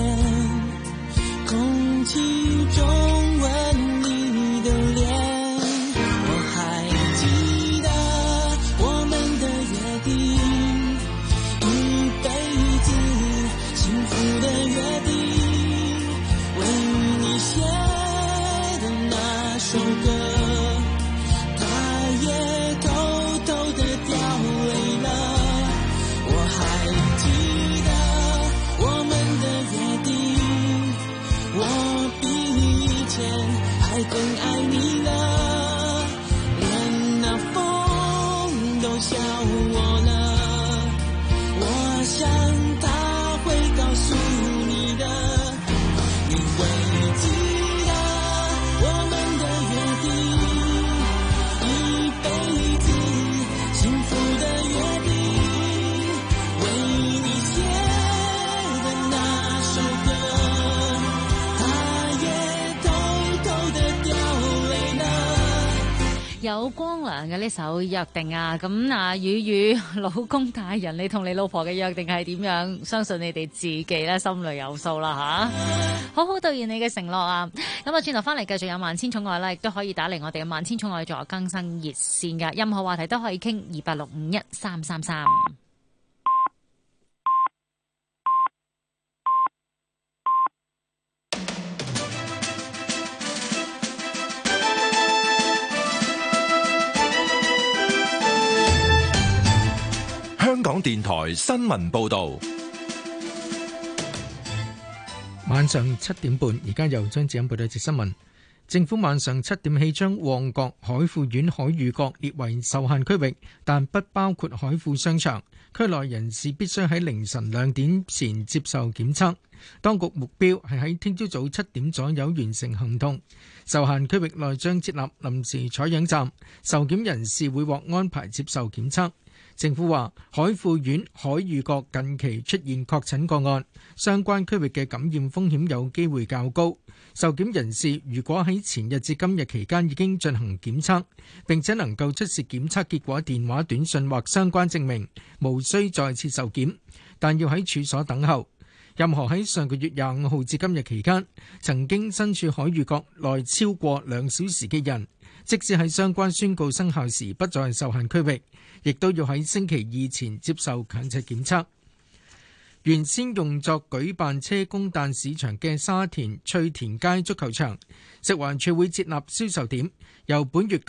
空气中闻你的脸。我还记得我们的约定，一辈子幸福的约定，为你写的那首歌，它也偷偷的掉泪了。我还记得我们的约定，我比以前还更爱你了，连那风都笑我了。我想他会告诉你的，你会记得我们的约定，一辈子幸福的约定，为你写的那首歌，它也偷偷的掉淚了。 有光良嘅呢首約定啊，咁啊雨雨老公大人，你同你老婆嘅約定係點樣？相信你哋自己咧心裏有數啦吓，好好兌現你嘅承諾啊！咁啊轉頭翻嚟繼續有萬千寵愛啦，亦都可以打嚟我哋嘅萬千寵愛助更新熱線嘅，任何話題都可以傾，286513333。 香港電台新聞報道， 晚上7點半，而家由張子欣報道一節新聞。政府晚上7點起將旺角海富苑海裕閣列為受限區域，但不包括海富商場。區內人士必須喺凌晨2點前接受檢測。當局目標係喺聽朝早7點左右完成行動。受限區域內將設立臨時採樣站，受檢人士會獲安排接受檢測。政府話，海富苑海裕閣近期出現確診個案，相關區域嘅感染風險有機會較高。受檢人士如果喺前日至今日期間已經進行檢測，並且能夠出示檢測結果電話、短訊或相關證明，無需再次受檢，但要喺處所等候。任何喺上個月25號至今日期間曾經身處海裕閣內超過2小時嘅人，即使喺相關宣告生效時不在受限區域，亦都要喺星期2前接受強制檢測。原先用作舉辦車公誕市場嘅沙田翠田街足球場，食環署會設立銷售點，由本月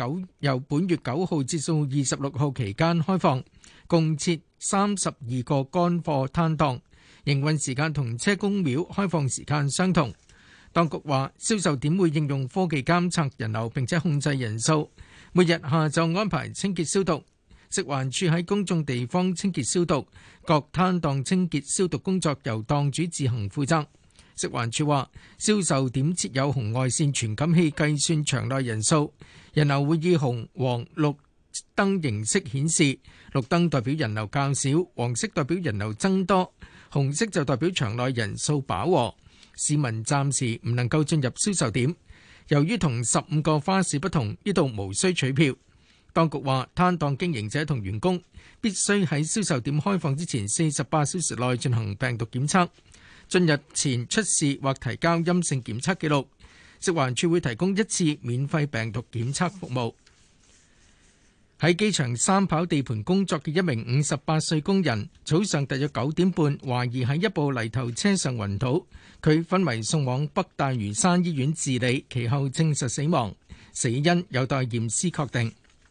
9號至到26號期間開放，共設32個乾貨攤檔，營運時間同車公廟開放時間相同。當局話，銷售點會應用科技監察人流並且控制人數，每日下晝安排清潔消毒。食環署喺公眾地方清潔消毒，各攤檔清潔消毒工作由檔主自行負責。食環署話，銷售點設有紅外線傳感器計算場內人數，人流會以紅、黃、綠燈形式顯示，綠燈代表人流較少，黃色代表人流增多，紅色就代表場內人數飽和。市民暫時唔能夠進入銷售點。由於同15個花市不同，呢度無需取票。當局話，攤檔經營者同員工必須喺銷售點開放之前48小時內進行病毒檢測，進入前出示或提交陰性檢測記錄。食環署會提供1次免費病毒檢測服務。喺機場三跑地盤工作嘅一名58歲工人，早上大約9點半，懷疑喺一部泥頭車上暈倒，佢昏迷送往北大嶼山醫院治理，其後證實死亡，死因有待驗屍確定。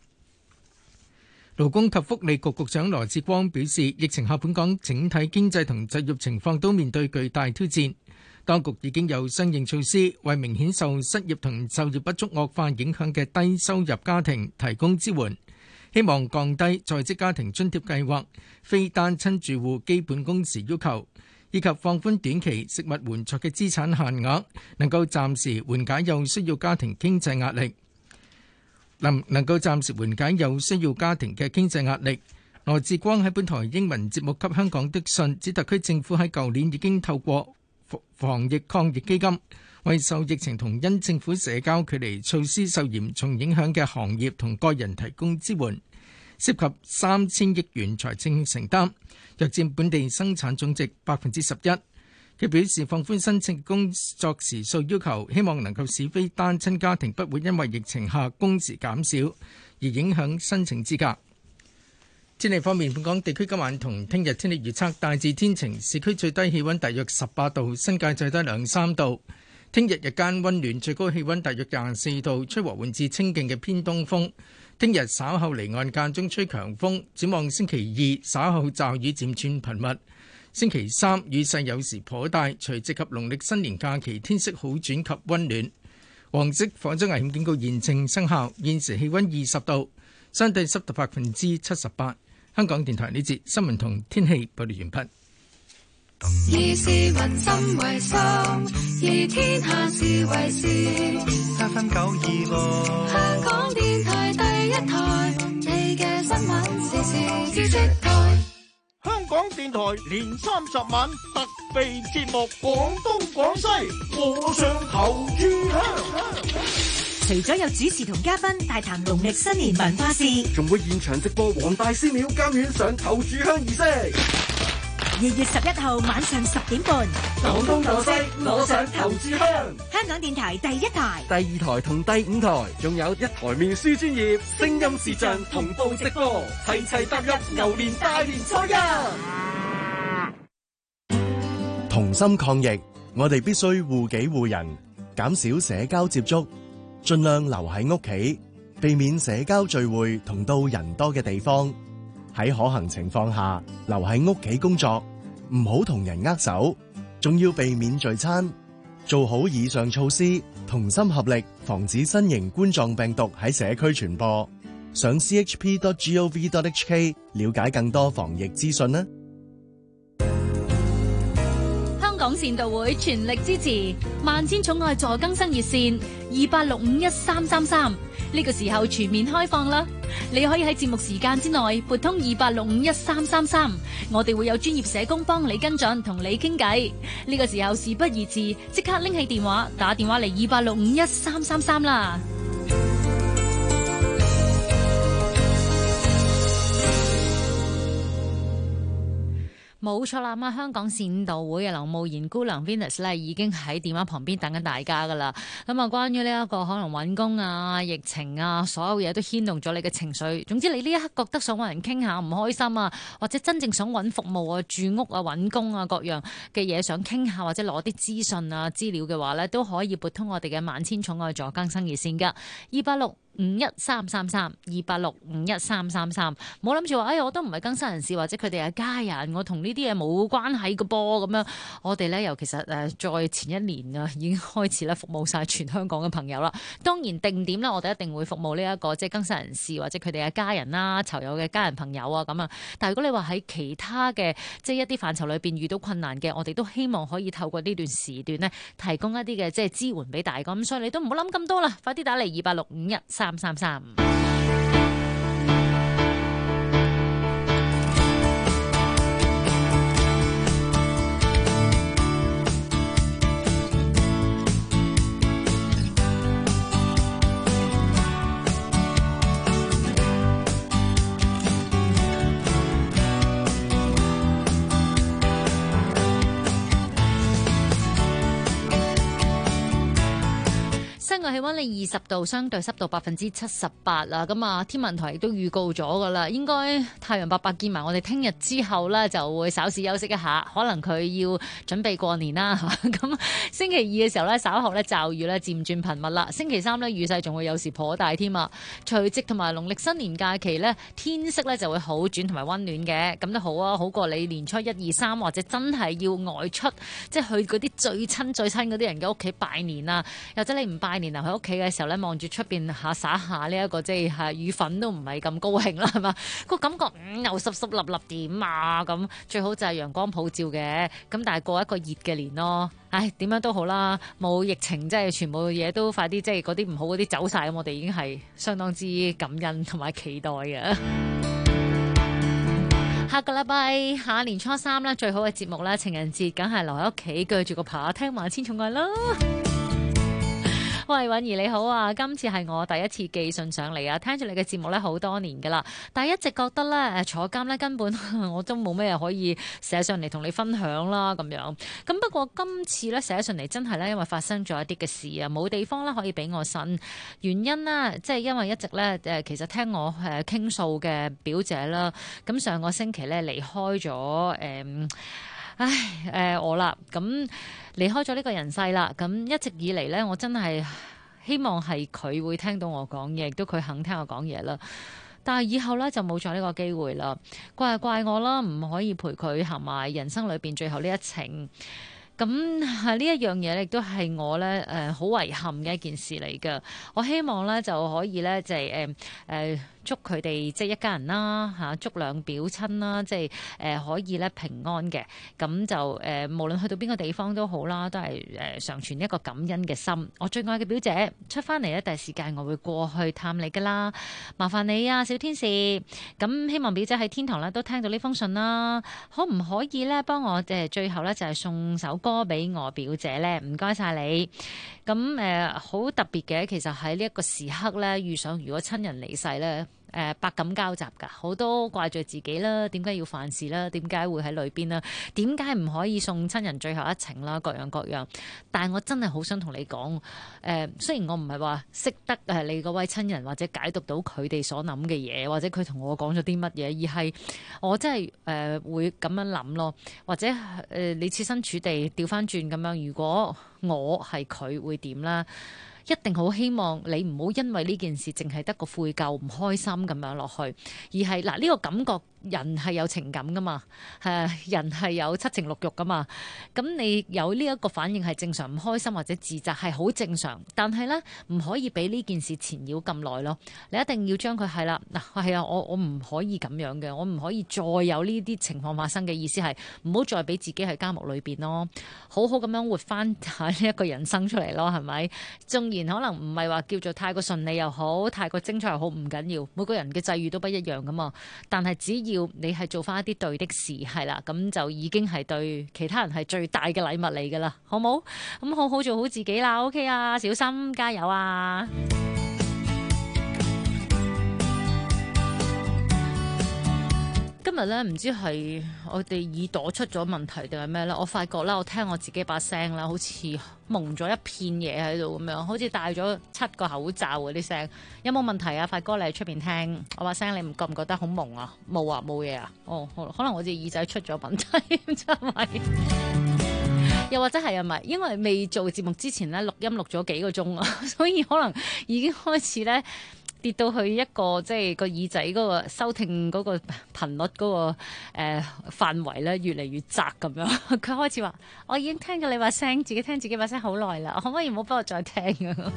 勞工及福利局局長羅致光表示，疫情下本港整體經濟同就業情況都面對巨大挑戰，當局已經有相應措施，為明顯受失業同就業不足惡化影響嘅低收入家庭提供支援，希望降低在職家庭津貼計劃非單親住戶基本工時要求，以及放寬短期食物援助嘅資產限額，能夠暫時緩解有需要家庭經濟壓力。能夠暫時緩解有需要家庭嘅經濟壓力。羅致光喺本台英文節目《給香港的信》指，特區政府喺舊年已經透過防疫抗疫基金，為受疫情同因政府社交距離措施受嚴重影響嘅行業同個人提供支援。 涉及3000億元財政承擔，約佔本地生產總值11%。佢表示放寬申請工作時數要求，希望能夠使非單親家庭不會因為疫情下工時減少而影響申請資格。天氣方面，本港地區今晚同聽日天氣預測大致天晴，市區最低氣溫大約18度，新界最低2-3度。聽日日間溫暖，最高氣溫大約24度，吹和緩至清勁嘅偏東風。聽日稍後離岸間中吹強風，展望星期2稍後驟雨漸轉頻密。星期3雨勢有時頗大，除夕及農曆新年假期天色好轉及溫暖。黃色火災危險警告現正生效，現時氣溫20度，相對濕度78%。香港電台呢節新聞同天氣報道完畢。 以市民心為心，以天下事為事。FM926，香港電台第一台，你嘅新聞時事知識台。 香港電台年30晚特備節目，廣東廣西和尚頭炷香。 除咗有主持同嘉賓大談農曆新年文化事， 仲會現場直播黃大仙廟監院上頭炷香儀式。 2月11號晚上10點半， 廣東廣西我上頭炷香。 香港電台第一台、 第2台同第5台，仲有一台面書專頁、聲音視像同步直播，齊齊踏入牛年大年初一。 同心抗疫，我哋必須護己護人，減少社交接觸，盡量留喺屋企，避免社交聚會同到人多嘅地方。喺可行情況下，留喺屋企工作，唔好同人握手，仲要避免聚餐。做好以上措施，同心合力，防止新型冠狀病毒喺社區傳播。上 chp.gov.hk 了解更多防疫資訊啦。 香港善道會全力支持萬千寵愛助更生熱線28651333，呢個時候全面開放啦！你可以喺節目時間之內撥通28651333，我哋會有專業社工幫你跟進，同你傾偈。呢個時候事不宜遲，即刻拎起電話打電話嚟28651333啦！冇錯啦，咁香港善道會嘅劉慕賢姑娘 Venus 咧已經喺電話旁邊等緊大家噶啦。咁啊，關於呢一個可能揾工啊、疫情啊，所有嘢都牽動咗你嘅情緒。總之你呢一刻覺得想揾人傾下唔開心啊，或者真正想揾服務啊、住屋啊、揾工啊各樣嘅嘢想傾下，或者攞啲資訊啊、資料嘅話咧，都可以撥通我哋嘅萬千寵愛助更生熱線噶286-51333，286-51333，冇諗住話，我都唔係更生人士或者佢哋係家人，我同呢啲嘢冇關係嘅噃咁樣。我哋咧由其實再前一年啊，已經開始咧服務晒全香港嘅朋友啦。當然定點咧，我哋一定會服務呢一個即係更生人士或者佢哋嘅家人啦、囚友嘅家人朋友啊咁啊。但係如果你話喺其他嘅即係一啲範疇裏邊遇到困難嘅，我哋都希望可以透過呢段時段呢，提供一啲嘅即係支援俾大家。咁所以你都唔好諗咁多啦，快啲打嚟286-51333。室外氣溫你20度，相對濕度78%啦。咁啊，天文台亦都預告咗噶啦，應該太陽伯伯見埋我哋聽日之後呢，就會稍事休息一下，可能佢要準備過年啦。咁星期2嘅時候呢，稍後呢驟雨呢漸轉頻密啦。星期3呢，雨勢仲會有時頗大添啊。除夕同埋農曆新年假期呢，天色呢就會好轉同埋溫暖嘅，咁都好啊，好過你年初1、2、3或者真係要外出，即係去嗰啲最親嗰啲人嘅屋企拜年啊，或者你唔拜年留喺屋企嘅時候咧，望住出邊灑下呢一個即係雨粉都唔係咁高興啦，係嘛？個感覺又濕濕立立點啊咁，最好就係陽光普照嘅。咁但係過一個熱嘅年咯，唉，點樣都好啦，冇疫情即係全部嘢都快啲，即係嗰啲唔好嗰啲走晒，咁我哋已經係相當之感恩同埋期待嘅。下個禮拜下年初3啦，最好嘅節目啦，情人節梗係留喺屋企，鋸住個扒聽萬千寵愛啦。 喂，允兒你好啊，今次係我第一次寄信上嚟啊，聽住你嘅節目咧好多年噶啦，但係一直覺得咧坐監咧根本我都冇咩可以寫上嚟同你分享啦咁樣。咁不過今次咧寫上嚟真係咧，因為發生咗一啲嘅事啊，冇地方咧可以俾我呻。原因呢，即係因為一直咧其實聽我傾訴嘅表姐啦，咁上個星期咧離開咗我啦，咁離開咗呢個人世啦，咁一直以嚟咧，我真係希望係佢會聽到我講嘢，亦都佢肯聽我講嘢啦。但係以後咧就冇咗呢個機會啦，怪我啦，唔可以陪佢行埋人生裏邊最後呢一程。咁係呢一樣嘢，亦都係我咧好遺憾嘅一件事嚟㗎。我希望咧就可以咧就係祝佢哋即係一家人啦嚇，祝兩表親啦，即係可以咧平安嘅。咁就無論去到邊個地方都好啦，都係常存一個感恩嘅心。我最愛嘅表姐出翻嚟咧，第時間我會過去探你噶啦。麻煩你啊，小天使。咁希望表姐喺天堂咧都聽到呢封信啦。可唔可以咧幫我最後咧就係送首歌俾我表姐咧？唔該晒你。咁好特別嘅，其實喺呢一個時刻咧，遇上如果親人離世咧。百感交集㗎，好多怪罪自己啦，點解要犯事啦？點解會喺裏邊啦？點解唔可以送親人最後一程啦？各樣，但係我真係好想同你講，雖然我唔係話識得你嗰位親人或者解讀到佢哋所諗嘅嘢，或者佢同我講咗啲乜嘢，而係我真係會咁樣諗咯，或者你設身處地調翻轉咁樣，如果我係佢會點啦？一定好希望你唔好因為呢件事淨係得個悔疚唔開心咁樣落去，而係嗱呢個感覺。人係有情感噶嘛，人係有七情六慾噶嘛。咁你有呢一個反應係正常，唔開心或者自責係好正常。但係呢，唔可以俾呢件事纏繞咁耐咯。你一定要將佢係啦，係啊，我唔可以咁樣嘅，我唔可以再有呢啲情況發生嘅。意思係唔好再俾自己喺監獄裏邊咯，好好咁樣活翻呢一個人生出嚟咯，係咪？縱然可能唔係話叫做太過順利又好，太過精彩又好，唔緊要，每個人嘅際遇都不一樣噶嘛。但係只要你係做翻一啲對的事，係啦，咁就已經係對其他人係最大嘅禮物嚟噶啦，好冇？咁好好做好自己啦 ，OK 啊，小心加油啊！今日咧唔知係我哋耳朵出咗問題定係咩咧？我發覺啦，我聽我自己把聲啦，好似蒙咗一片嘢喺度咁樣，好似戴咗7個口罩嗰啲聲，有冇問題啊？發哥，你喺出邊聽我把聲，你覺唔覺得好蒙啊？冇啊，冇嘢啊？哦，可能我隻耳仔出咗問題，真係。又或者係啊，唔係，因為未做節目之前咧，錄音錄咗幾個鐘啊，所以可能已經開始咧。跌到去一個即係個耳仔嗰個收聽嗰個頻率嗰個範圍咧，越嚟越窄咁樣。佢開始話：我已經聽咗你把聲，自己聽自己把聲好耐啦，可唔可以唔好幫我再聽啊？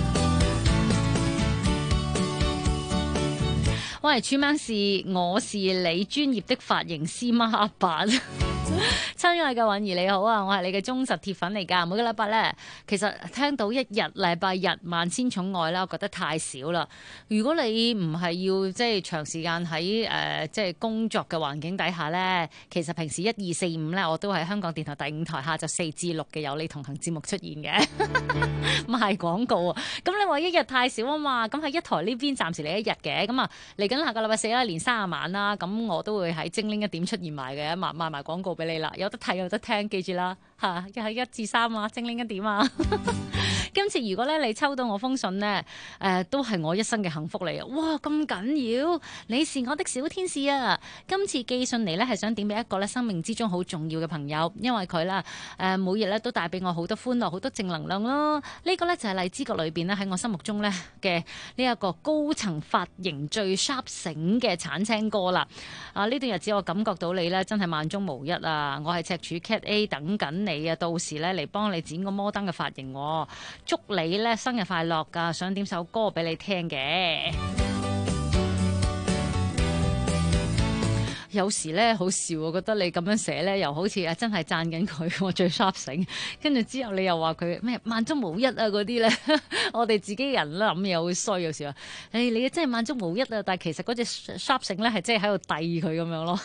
喂，處名是我是你專業的髮型師孖版。親愛嘅允兒你好啊，我係你嘅忠實鐵粉嚟㗎。每個禮拜咧，其實聽到一日禮拜日萬千寵愛啦，我覺得太少啦。如果你唔係要即係長時間喺即係工作嘅環境底下咧，其實平時1、2、4、5咧，我都喺香港電台第5台下晝4至6嘅有你同行節目出現嘅。賣廣告啊！咁你話一日太少啊嘛，咁喺一台呢邊暫時嚟一日嘅，咁啊嚟緊下個禮拜4啦，連30晚啦，咁我都會喺精靈1點出現埋嘅，賣埋廣告俾你啦，有得睇有得聽，記住啦嚇，又係1至3啊，精靈1點啊！今次如果咧你抽到我封信呢，都係我一生嘅幸福嚟啊！哇，咁緊要，你是我的小天使啊！今次寄信嚟呢，係想點俾一個咧生命之中好重要嘅朋友，因為佢啦每日咧都帶俾我好多歡樂、好多正能量咯。呢個呢，就係荔枝角裏邊咧喺我心目中呢嘅呢一個高層髮型最 sharp 醒嘅鏟青哥啦！呢段日子我感覺到你呢，真係萬中無一啊！我係赤柱 Cat A 等緊你啊，到時呢，嚟幫你剪個摩登嘅髮型喎。祝你咧生日快樂㗎！想點首歌俾你聽嘅。有時咧好笑，我覺得你咁樣寫咧，又好似啊真係讚緊佢，我最 sharp 醒。跟住之後你又話佢咩萬中無一啊嗰啲咧，我哋自己人諗嘢好衰，有時話你真係萬中無一啊，但係其實嗰隻 sharp 醒咧係真係喺度遞佢咁樣咯。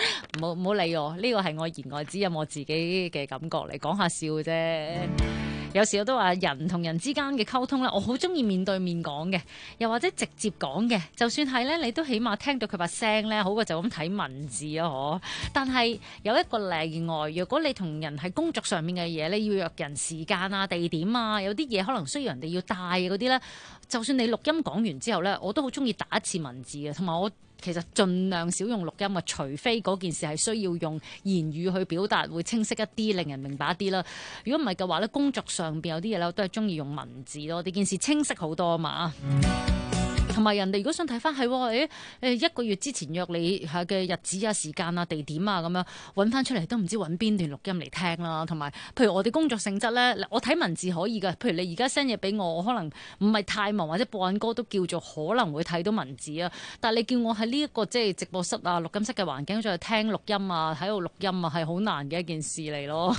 唔好理我，呢個係我言外之音，我自己嘅感覺嚟講下笑啫。 有時我都話人同人之間嘅溝通咧，我好中意面對面講嘅，又或者直接講嘅。就算係咧，你都起碼聽到佢把聲咧，好過就咁睇文字啊！嗬。但係有一個例外，如果你同人喺工作上面嘅嘢，你要約人時間啊、地點啊，有啲嘢可能需要人哋要帶嗰啲咧，就算你錄音講完之後咧，我都好中意打一次文字嘅，同埋我其實盡量少用錄音啊，除非嗰件事係需要用言語去表達，會清晰一啲，令人明白一啲啦。如果唔係嘅話咧，工作上邊有啲嘢咧，我都係中意用文字咯，呢件事清晰好多啊嘛。同埋人哋如果想睇翻係一個月之前約你嘅日子啊、時間啊、地點啊咁樣揾翻出嚟，都唔知揾邊段錄音嚟聽啦。同埋譬如我哋工作性質咧，我睇文字可以嘅。譬如你而家 send 嘢俾我，我可能唔係太忙或者播緊歌都叫做可能會睇到文字啊。但係你叫我喺呢一個即係直播室啊、錄音室嘅環境再聽錄音啊、喺度錄音啊，係好難嘅一件事嚟咯。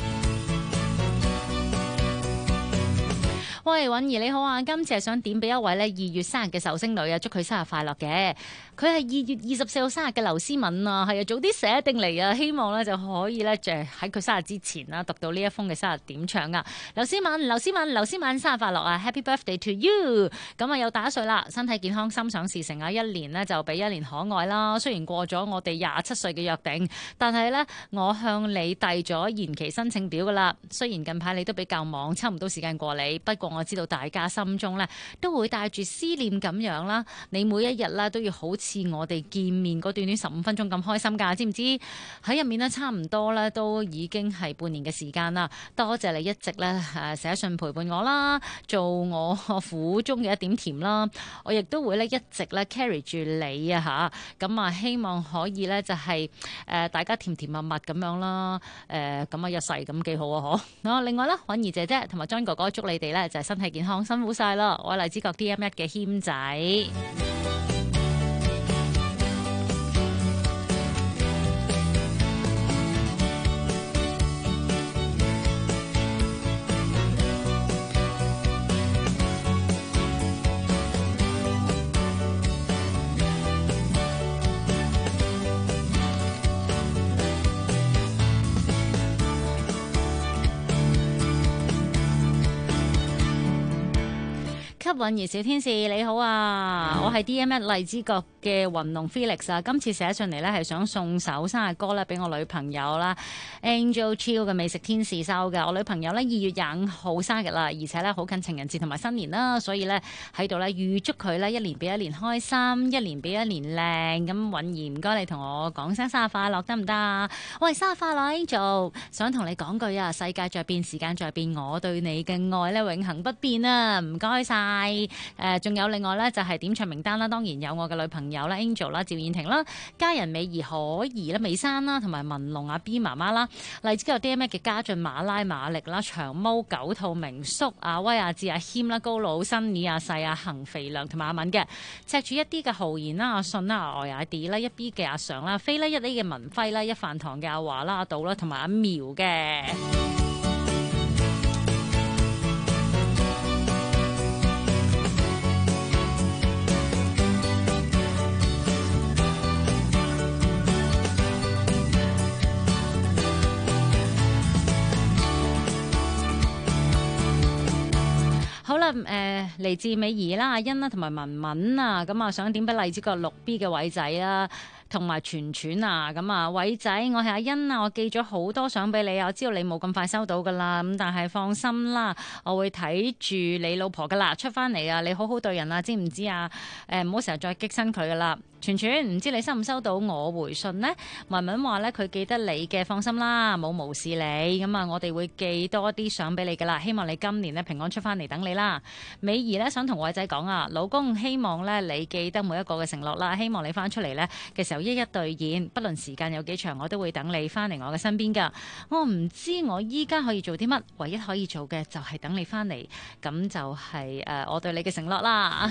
喂，允兒你好啊！今次係想點俾一位咧2月生日嘅壽星女啊，祝佢生日快樂嘅。佢係2月24號生日嘅劉思敏啊，係啊，早啲寫定嚟啊，希望咧就可以咧喺佢生日之前啦，讀到呢一封嘅生日點唱啊！劉思敏生日快樂啊 ！Happy birthday to you！ 咁啊又打歲啦，身體健康，心想事成啊！一年呢就比一年可愛啦。雖然過咗我哋27歲嘅約定，但係咧我向你遞咗延期申請表噶啦。雖然近排你都比較忙，抽唔到時間過你，不過我知道大家心中咧都會帶住思念咁樣啦。你每一日咧都要好似我哋見面嗰短短15分鐘咁開心㗎，知唔知？喺入面咧差唔多咧都已經係半年嘅時間啦。多謝你一直咧寫信陪伴我啦，做我苦中嘅一點甜啦。我亦都會咧一直咧 carry 住你啊嚇。咁啊希望可以咧就係大家甜甜蜜蜜咁樣啦。咁啊一世咁幾好啊嗬。另外啦，允兒姐姐同埋 John 哥哥祝你哋咧就係身體健康，辛苦晒啦！我係荔枝角 DM1 嘅謙仔。吸引兒小天使你好啊，我係 DM1 荔枝角嘅雲龍 Felix 啊，今次寫上嚟咧係想送首生日歌咧俾我女朋友啦 Angel Chill 嘅美食天使收嘅。我女朋友咧2月25號生日啦，而且咧好近情人節同埋新年啦，所以咧喺度咧預祝佢咧一年比一年開心，一年比一年靚。咁允兒唔該你同我講聲生日快樂得唔得啊？喂，生日快樂 Angel， 想同你講句啊，世界在變，時間在變，我對你嘅愛咧永恆不變啊！唔該晒。仲有另外咧就係點唱名單啦，當然有我嘅女朋友啦 Angel 啦、趙燕婷啦、家人美儀可兒啦、美珊啦，同埋文龍阿 B 媽媽啦，荔枝角 DM1 嘅家俊、馬拉、馬力啦、長毛、九套、明叔、阿威、阿志、阿謙啦、高佬、新尼、阿細、阿恒、肥良同埋阿敏嘅，赤柱一啲嘅豪賢啦、阿信啦、阿外、阿 D 啦、一 B 嘅阿常啦、飛啦、一 A 嘅文輝啦、一飯堂嘅阿華啦、阿杜啦同埋阿苗嘅。好啦，嚟自美儀啦、阿欣啦同埋文文啊，咁啊想點俾荔枝角6B 嘅偉仔啊，同埋全全啊，咁啊偉仔，我係阿欣啊，我寄咗好多相俾你啊，我知道你冇咁快收到噶啦，咁但係放心啦，我會睇住你老婆噶啦，出翻嚟啊，你好好對人啊，知唔知啊？唔好成日再激親佢噶啦。全全唔知你收唔收到我回信呢？文文話咧佢記得你嘅，放心啦，冇無視你。咁啊，我哋會寄多啲相俾你噶啦，希望你今年咧平安出翻嚟等你啦。美儀咧想同偉仔講啊，老公希望咧你記得每一個嘅承諾啦，希望你翻出嚟咧嘅時候一一兌現，不論時間有幾長，我都會等你翻嚟我嘅身邊噶。我唔知我依家可以做啲乜，唯一可以做嘅就係等你翻嚟，咁就係我對你嘅承諾啦。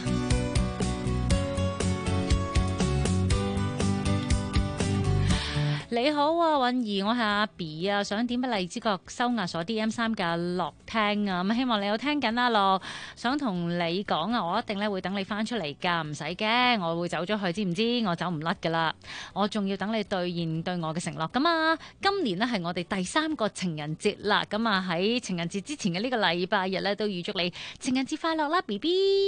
你好啊，允兒，我係阿 B 啊，想點俾荔枝角收押所 DM3嘅阿樂聽啊，咁希望你有聽緊啊，樂，想同你講啊，我一定咧會等你翻出嚟噶，唔使驚，我會走咗去，知唔知？我走唔甩噶啦，我仲要等你兌現對我嘅承諾噶嘛。今年呢係我哋第3個情人節啦，咁啊喺情人節之前嘅呢個禮拜日咧，都預祝你情人節快樂啦 ，BB。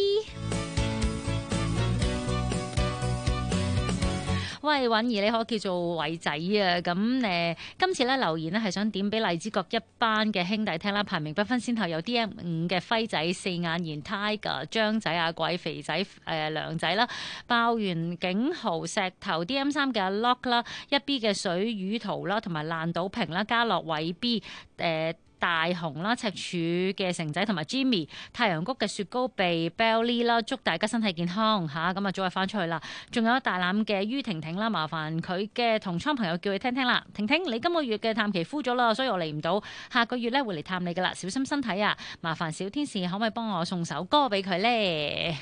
喂，允兒你好，叫做偉仔啊，咁今次咧留言呢係想點俾荔枝角一班嘅兄弟聽啦，排名不分先後有 DM5 嘅輝仔、四眼賢 Tiger、張仔、阿鬼、肥仔、梁仔啦，爆完景豪、石頭 DM3 嘅阿 Lock 啦，一 B 嘅水魚圖啦，同埋爛島平啦，嘉樂偉 B 大雄啦，赤柱嘅成仔同埋 Jimmy， 太陽谷嘅雪糕鼻 Belly 啦，祝大家身體健康吓，咁啊早日翻出去啦。仲有大欖嘅于婷婷啦，麻煩佢嘅同窗朋友叫佢聽聽啦。婷婷，你今個月嘅探期敷咗啦，所以我嚟唔到，下個月咧會嚟探你噶啦，小心身體啊！麻煩小天使可唔可以幫我送首歌俾佢呢？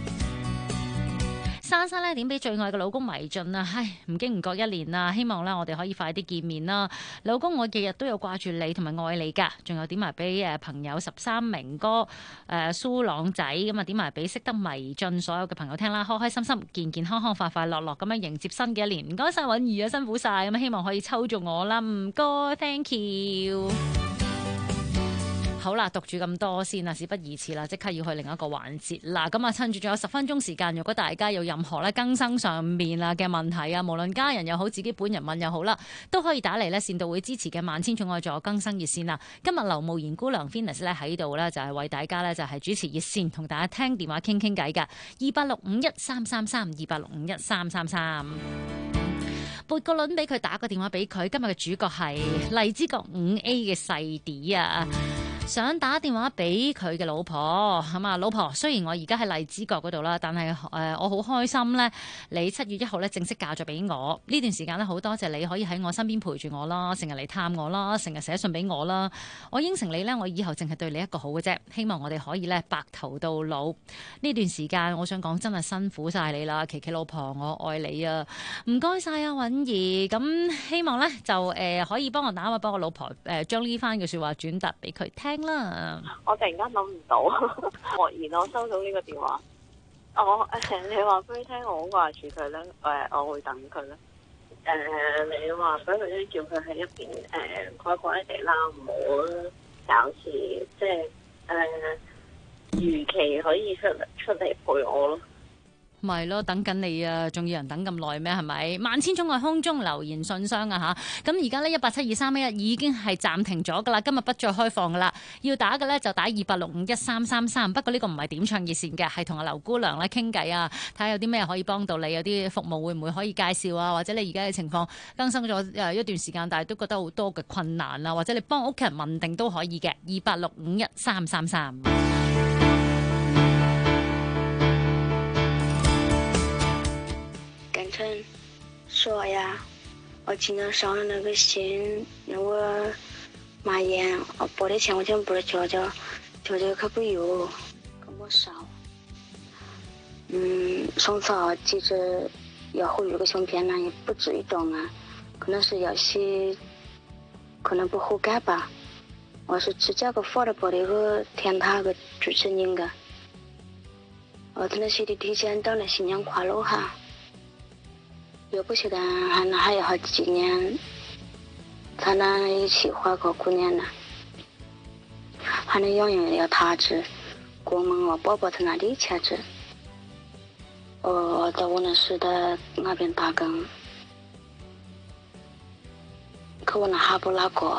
珊珊咧點俾最愛嘅老公迷盡啊！唉，唔經唔覺1年啦，希望咧我哋可以快啲見面啦。老公，我日日都有掛住你同埋愛你噶，仲有點埋俾朋友13明哥蘇朗仔咁啊，點埋俾識得迷盡所有嘅朋友聽啦，開開心心、健健康康、快快樂樂咁樣迎接新嘅1年。唔該晒允兒啊，辛苦晒咁，希望可以抽中我啦，唔該 ，thank you。好啦，讀住咁多先啦，事不宜遲啦，即刻要去另一個環節啦。咁啊，趁住仲有10分鐘時間，如果大家有任何咧更生上面啊嘅問題啊，無論家人又好，自己本人問又好啦，都可以打嚟咧善導會支持嘅萬千寵愛助更生熱線啦。今日劉慕賢姑娘 Venus 咧喺度咧，就係為大家咧就係主持熱線，同大家聽電話傾傾偈㗎。2861332328613333。撥個輪俾佢，打個電話俾佢。今日嘅主角係荔枝角5A 嘅細啲啊！想打電話俾佢嘅老婆，咁啊，老婆，雖然我而家喺荔枝角嗰度啦，但係我好開心咧，你7月1號咧正式嫁咗俾我。呢段時間咧，好多謝你可以喺我身邊陪住我啦，成日嚟探我啦，成日寫信俾我啦。我應承你咧，我以後淨係對你一個好嘅啫。希望我哋可以咧白頭到老。呢段時間，我想講真係辛苦晒你啦，琪琪老婆，我愛你啊！唔該晒啊，允兒。咁希望咧就可以幫我打話幫我老婆將呢番嘅說話轉達俾佢聽。 我突然間諗唔到，莫然我收到呢個電話，你話俾佢聽，我掛住佢咧，我會等佢咧。你話俾佢咧，叫佢喺一邊乖乖地啦，唔好搞事，即係如期可以出嚟陪我咯。 咪咯，等緊你啊！仲要人等咁耐咩？係咪？萬千寵愛空中留言信箱啊吓！咁而家呢1872311已經係暫停咗噶啦，今日不再開放噶啦。要打嘅咧就打28613333。不過呢個唔係點唱熱線嘅，係同阿劉姑娘咧傾偈啊，睇下有啲咩可以幫到你，有啲服務會唔會可以介紹啊？或者你而家嘅情況更新咗一段時間，但係都覺得好多嘅困難啊，或者你幫屋企人問定都可以嘅。28613333。 是我呀，我今天上了那個信，那我買煙，我撥的錢我全部交交可不有，可沒少。送草其實要後1個相片呢，也不止一種啊，可能是要寫，可能不好改吧。我是只交個發的撥的個填他個主持人的，我可能寫的提前到了新年快樂哈。又不曉得還有好幾年才能一起懷個姑娘呢，還能永遠要他子，過門我寶寶在那裡掐着，我在我那時的那邊打工，可我那哈不那個，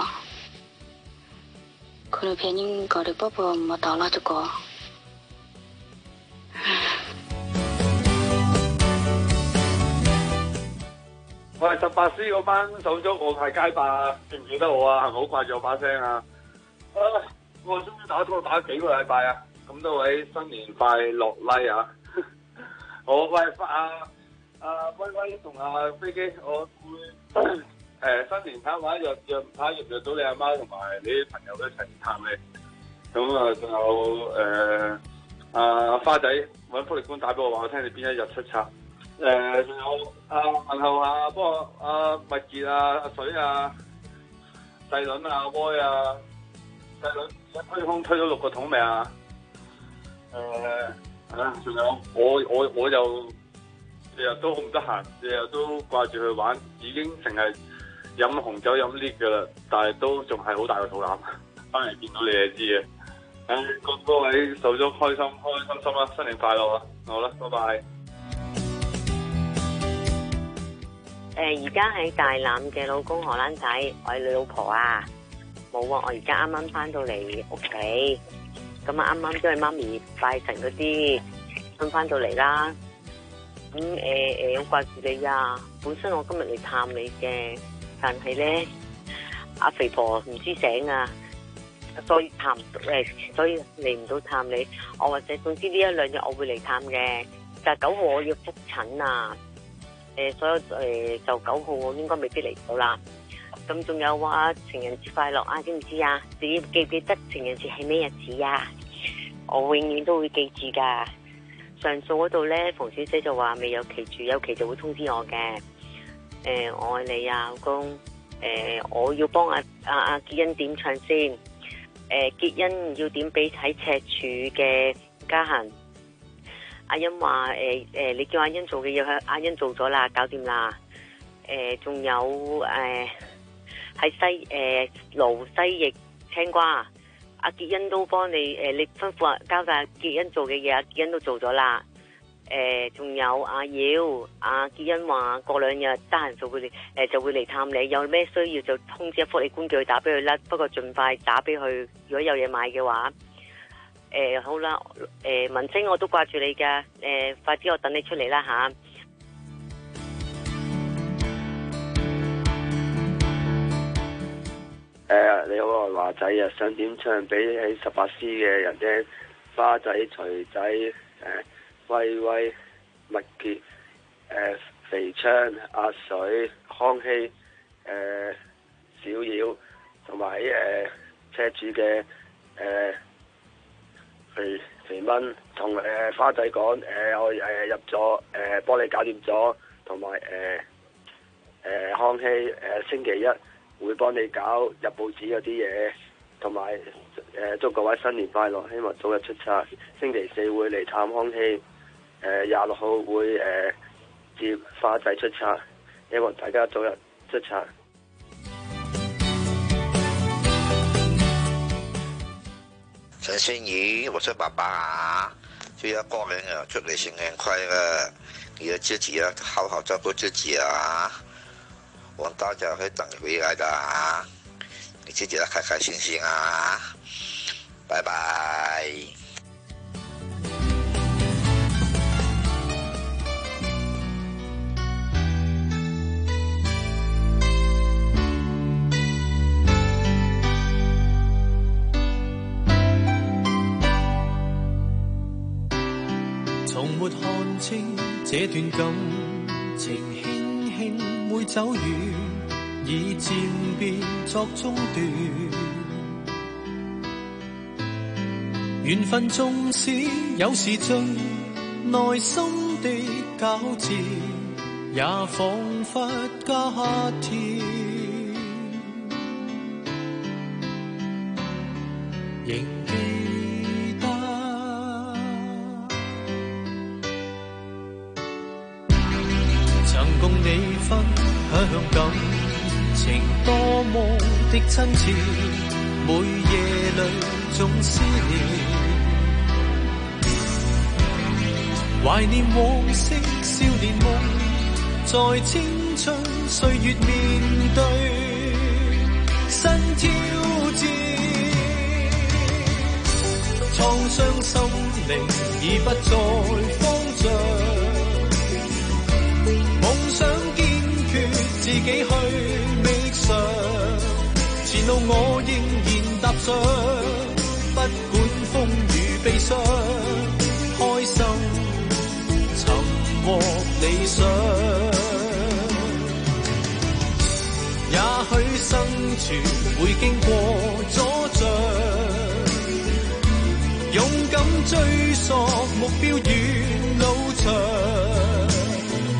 可能偏寧搞的寶寶沒到那這個。 我係18C嗰班手足，我係街霸，記唔記得我啊？係咪好掛住我把聲啊？我終於打拖打幾個禮拜啊！咁多位新年快樂拉啊！我喂威威同阿飛機，我會新年探話約唔約到你阿媽同埋你啲朋友一齊探你。咁啊，仲有花仔揾福利官打俾我話我聽你邊一日出冊。 仲有問候下，不過麥傑阿水細倫威細倫一推空推咗6個桶未啊？仲有我就日日都好唔得閒，日日都掛住去玩，已經成日飲紅酒飲 lift 噶啦，但係都仲係好大個肚腩，翻嚟見到你就知嘅。各位手足開心啦，新年快樂啊！好啦，拜拜。 而家喺大欖嘅老公荷蘭仔，我係你老婆啊！冇啊，我而家啱啱翻到嚟屋企，咁啊啱啱都係媽咪拜神嗰啲，咁翻到嚟啦。咁好掛住你啊！本身我今日嚟探你嘅，但係咧阿肥婆唔知醒啊，所以探唔到所以嚟唔到探你。我或者總之呢1-2日我會嚟探嘅，但係9號我要復診啊。所有就9號我應該未必嚟到啦。咁仲有話情人節快樂啊，知唔知啊？你記唔記得情人節係咩日子啊？我永遠都會記住噶。上數嗰度咧，馮小姐就話未有期住，有期就會通知我嘅。我愛你啊，老公。我要幫阿傑恩點唱先。傑恩要點俾喺赤柱嘅嘉嫻。阿欣話你叫阿欣做嘅嘢，阿欣做咗啦，搞掂啦。仲有喺蘆西翼青瓜，阿傑恩都幫你你吩咐交代阿傑恩做嘅嘢，阿傑恩都做咗啦。仲有阿耀，阿傑恩話過2日得閒就會嚟探你，有咩需要就通知福利官叫佢打俾佢啦。不過盡快打俾佢，如果有嘢買嘅話。好啦，文清我都掛住你噶，快啲我等你出嚟啦吓。 你好啊，華仔啊，想點唱俾喺18C嘅人聽？花仔、錘仔、威威、麥傑、肥昌、阿水、康熙、小妖，同埋赤柱嘅肥蚊同花仔講，我入咗幫你搞掂咗，同埋康熙星期1會幫你搞入報紙嗰啲嘢，同埋祝各位新年快樂，希望早日出冊。星期4會嚟探康熙，26號會接花仔出冊，希望大家早日出冊。 陳仙怡，我是爸爸啊，就要過年了，祝你新年快樂！你要自己要好好照顧自己啊！我大家會等你回來的啊！你自己要開開心心啊！拜拜。 從沒看清這段感情，輕輕會走遠，已漸變作中斷。緣分縱使有時盡內心的糾纏，也彷彿加添。感情多麼的親切，每夜裏總思念，懷念往昔少年夢，在青春歲月面對新挑戰，創傷心靈已不再慌張，夢想自己去覓上，前路我仍然踏上，不管風雨悲傷，開心尋獲理想。也許生存會經過阻障，勇敢追索目標遠路長。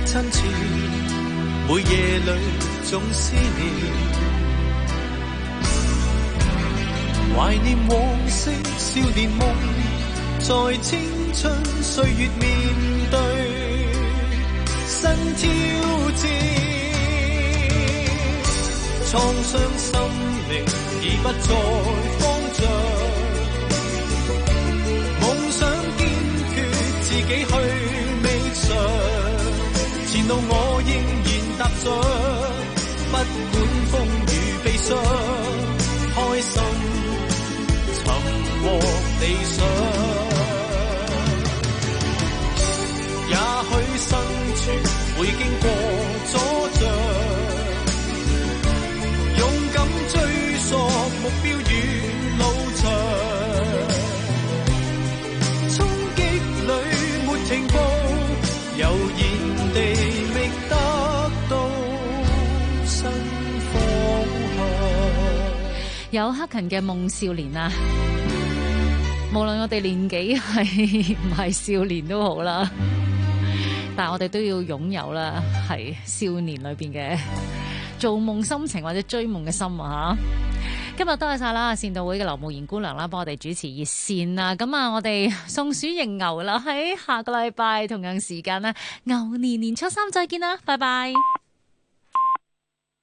親切，每夜裏總思念，懷念往昔少年夢，在青春歲月面對新挑戰，創傷心靈已不再慌張，夢想堅決自己去覓上，前路我仍然踏上，不管風雨悲傷，開心尋獲理想。也許生存會經過阻障，勇敢追溯目標與路長，衝擊裏沒停步，悠然地覓得到新方向。 有克勤嘅夢少年啊，無論我哋年紀係唔係少年都好啦，但係我哋都要擁有啦，係少年裏邊嘅做夢心情或者追夢嘅心啊！今日多謝晒啦，善道會嘅劉慕賢姑娘啦，幫我哋主持熱線啦。咁啊，我哋送鼠迎牛啦，喺下個禮拜同樣時間咧，牛年年初三再見啦，拜拜。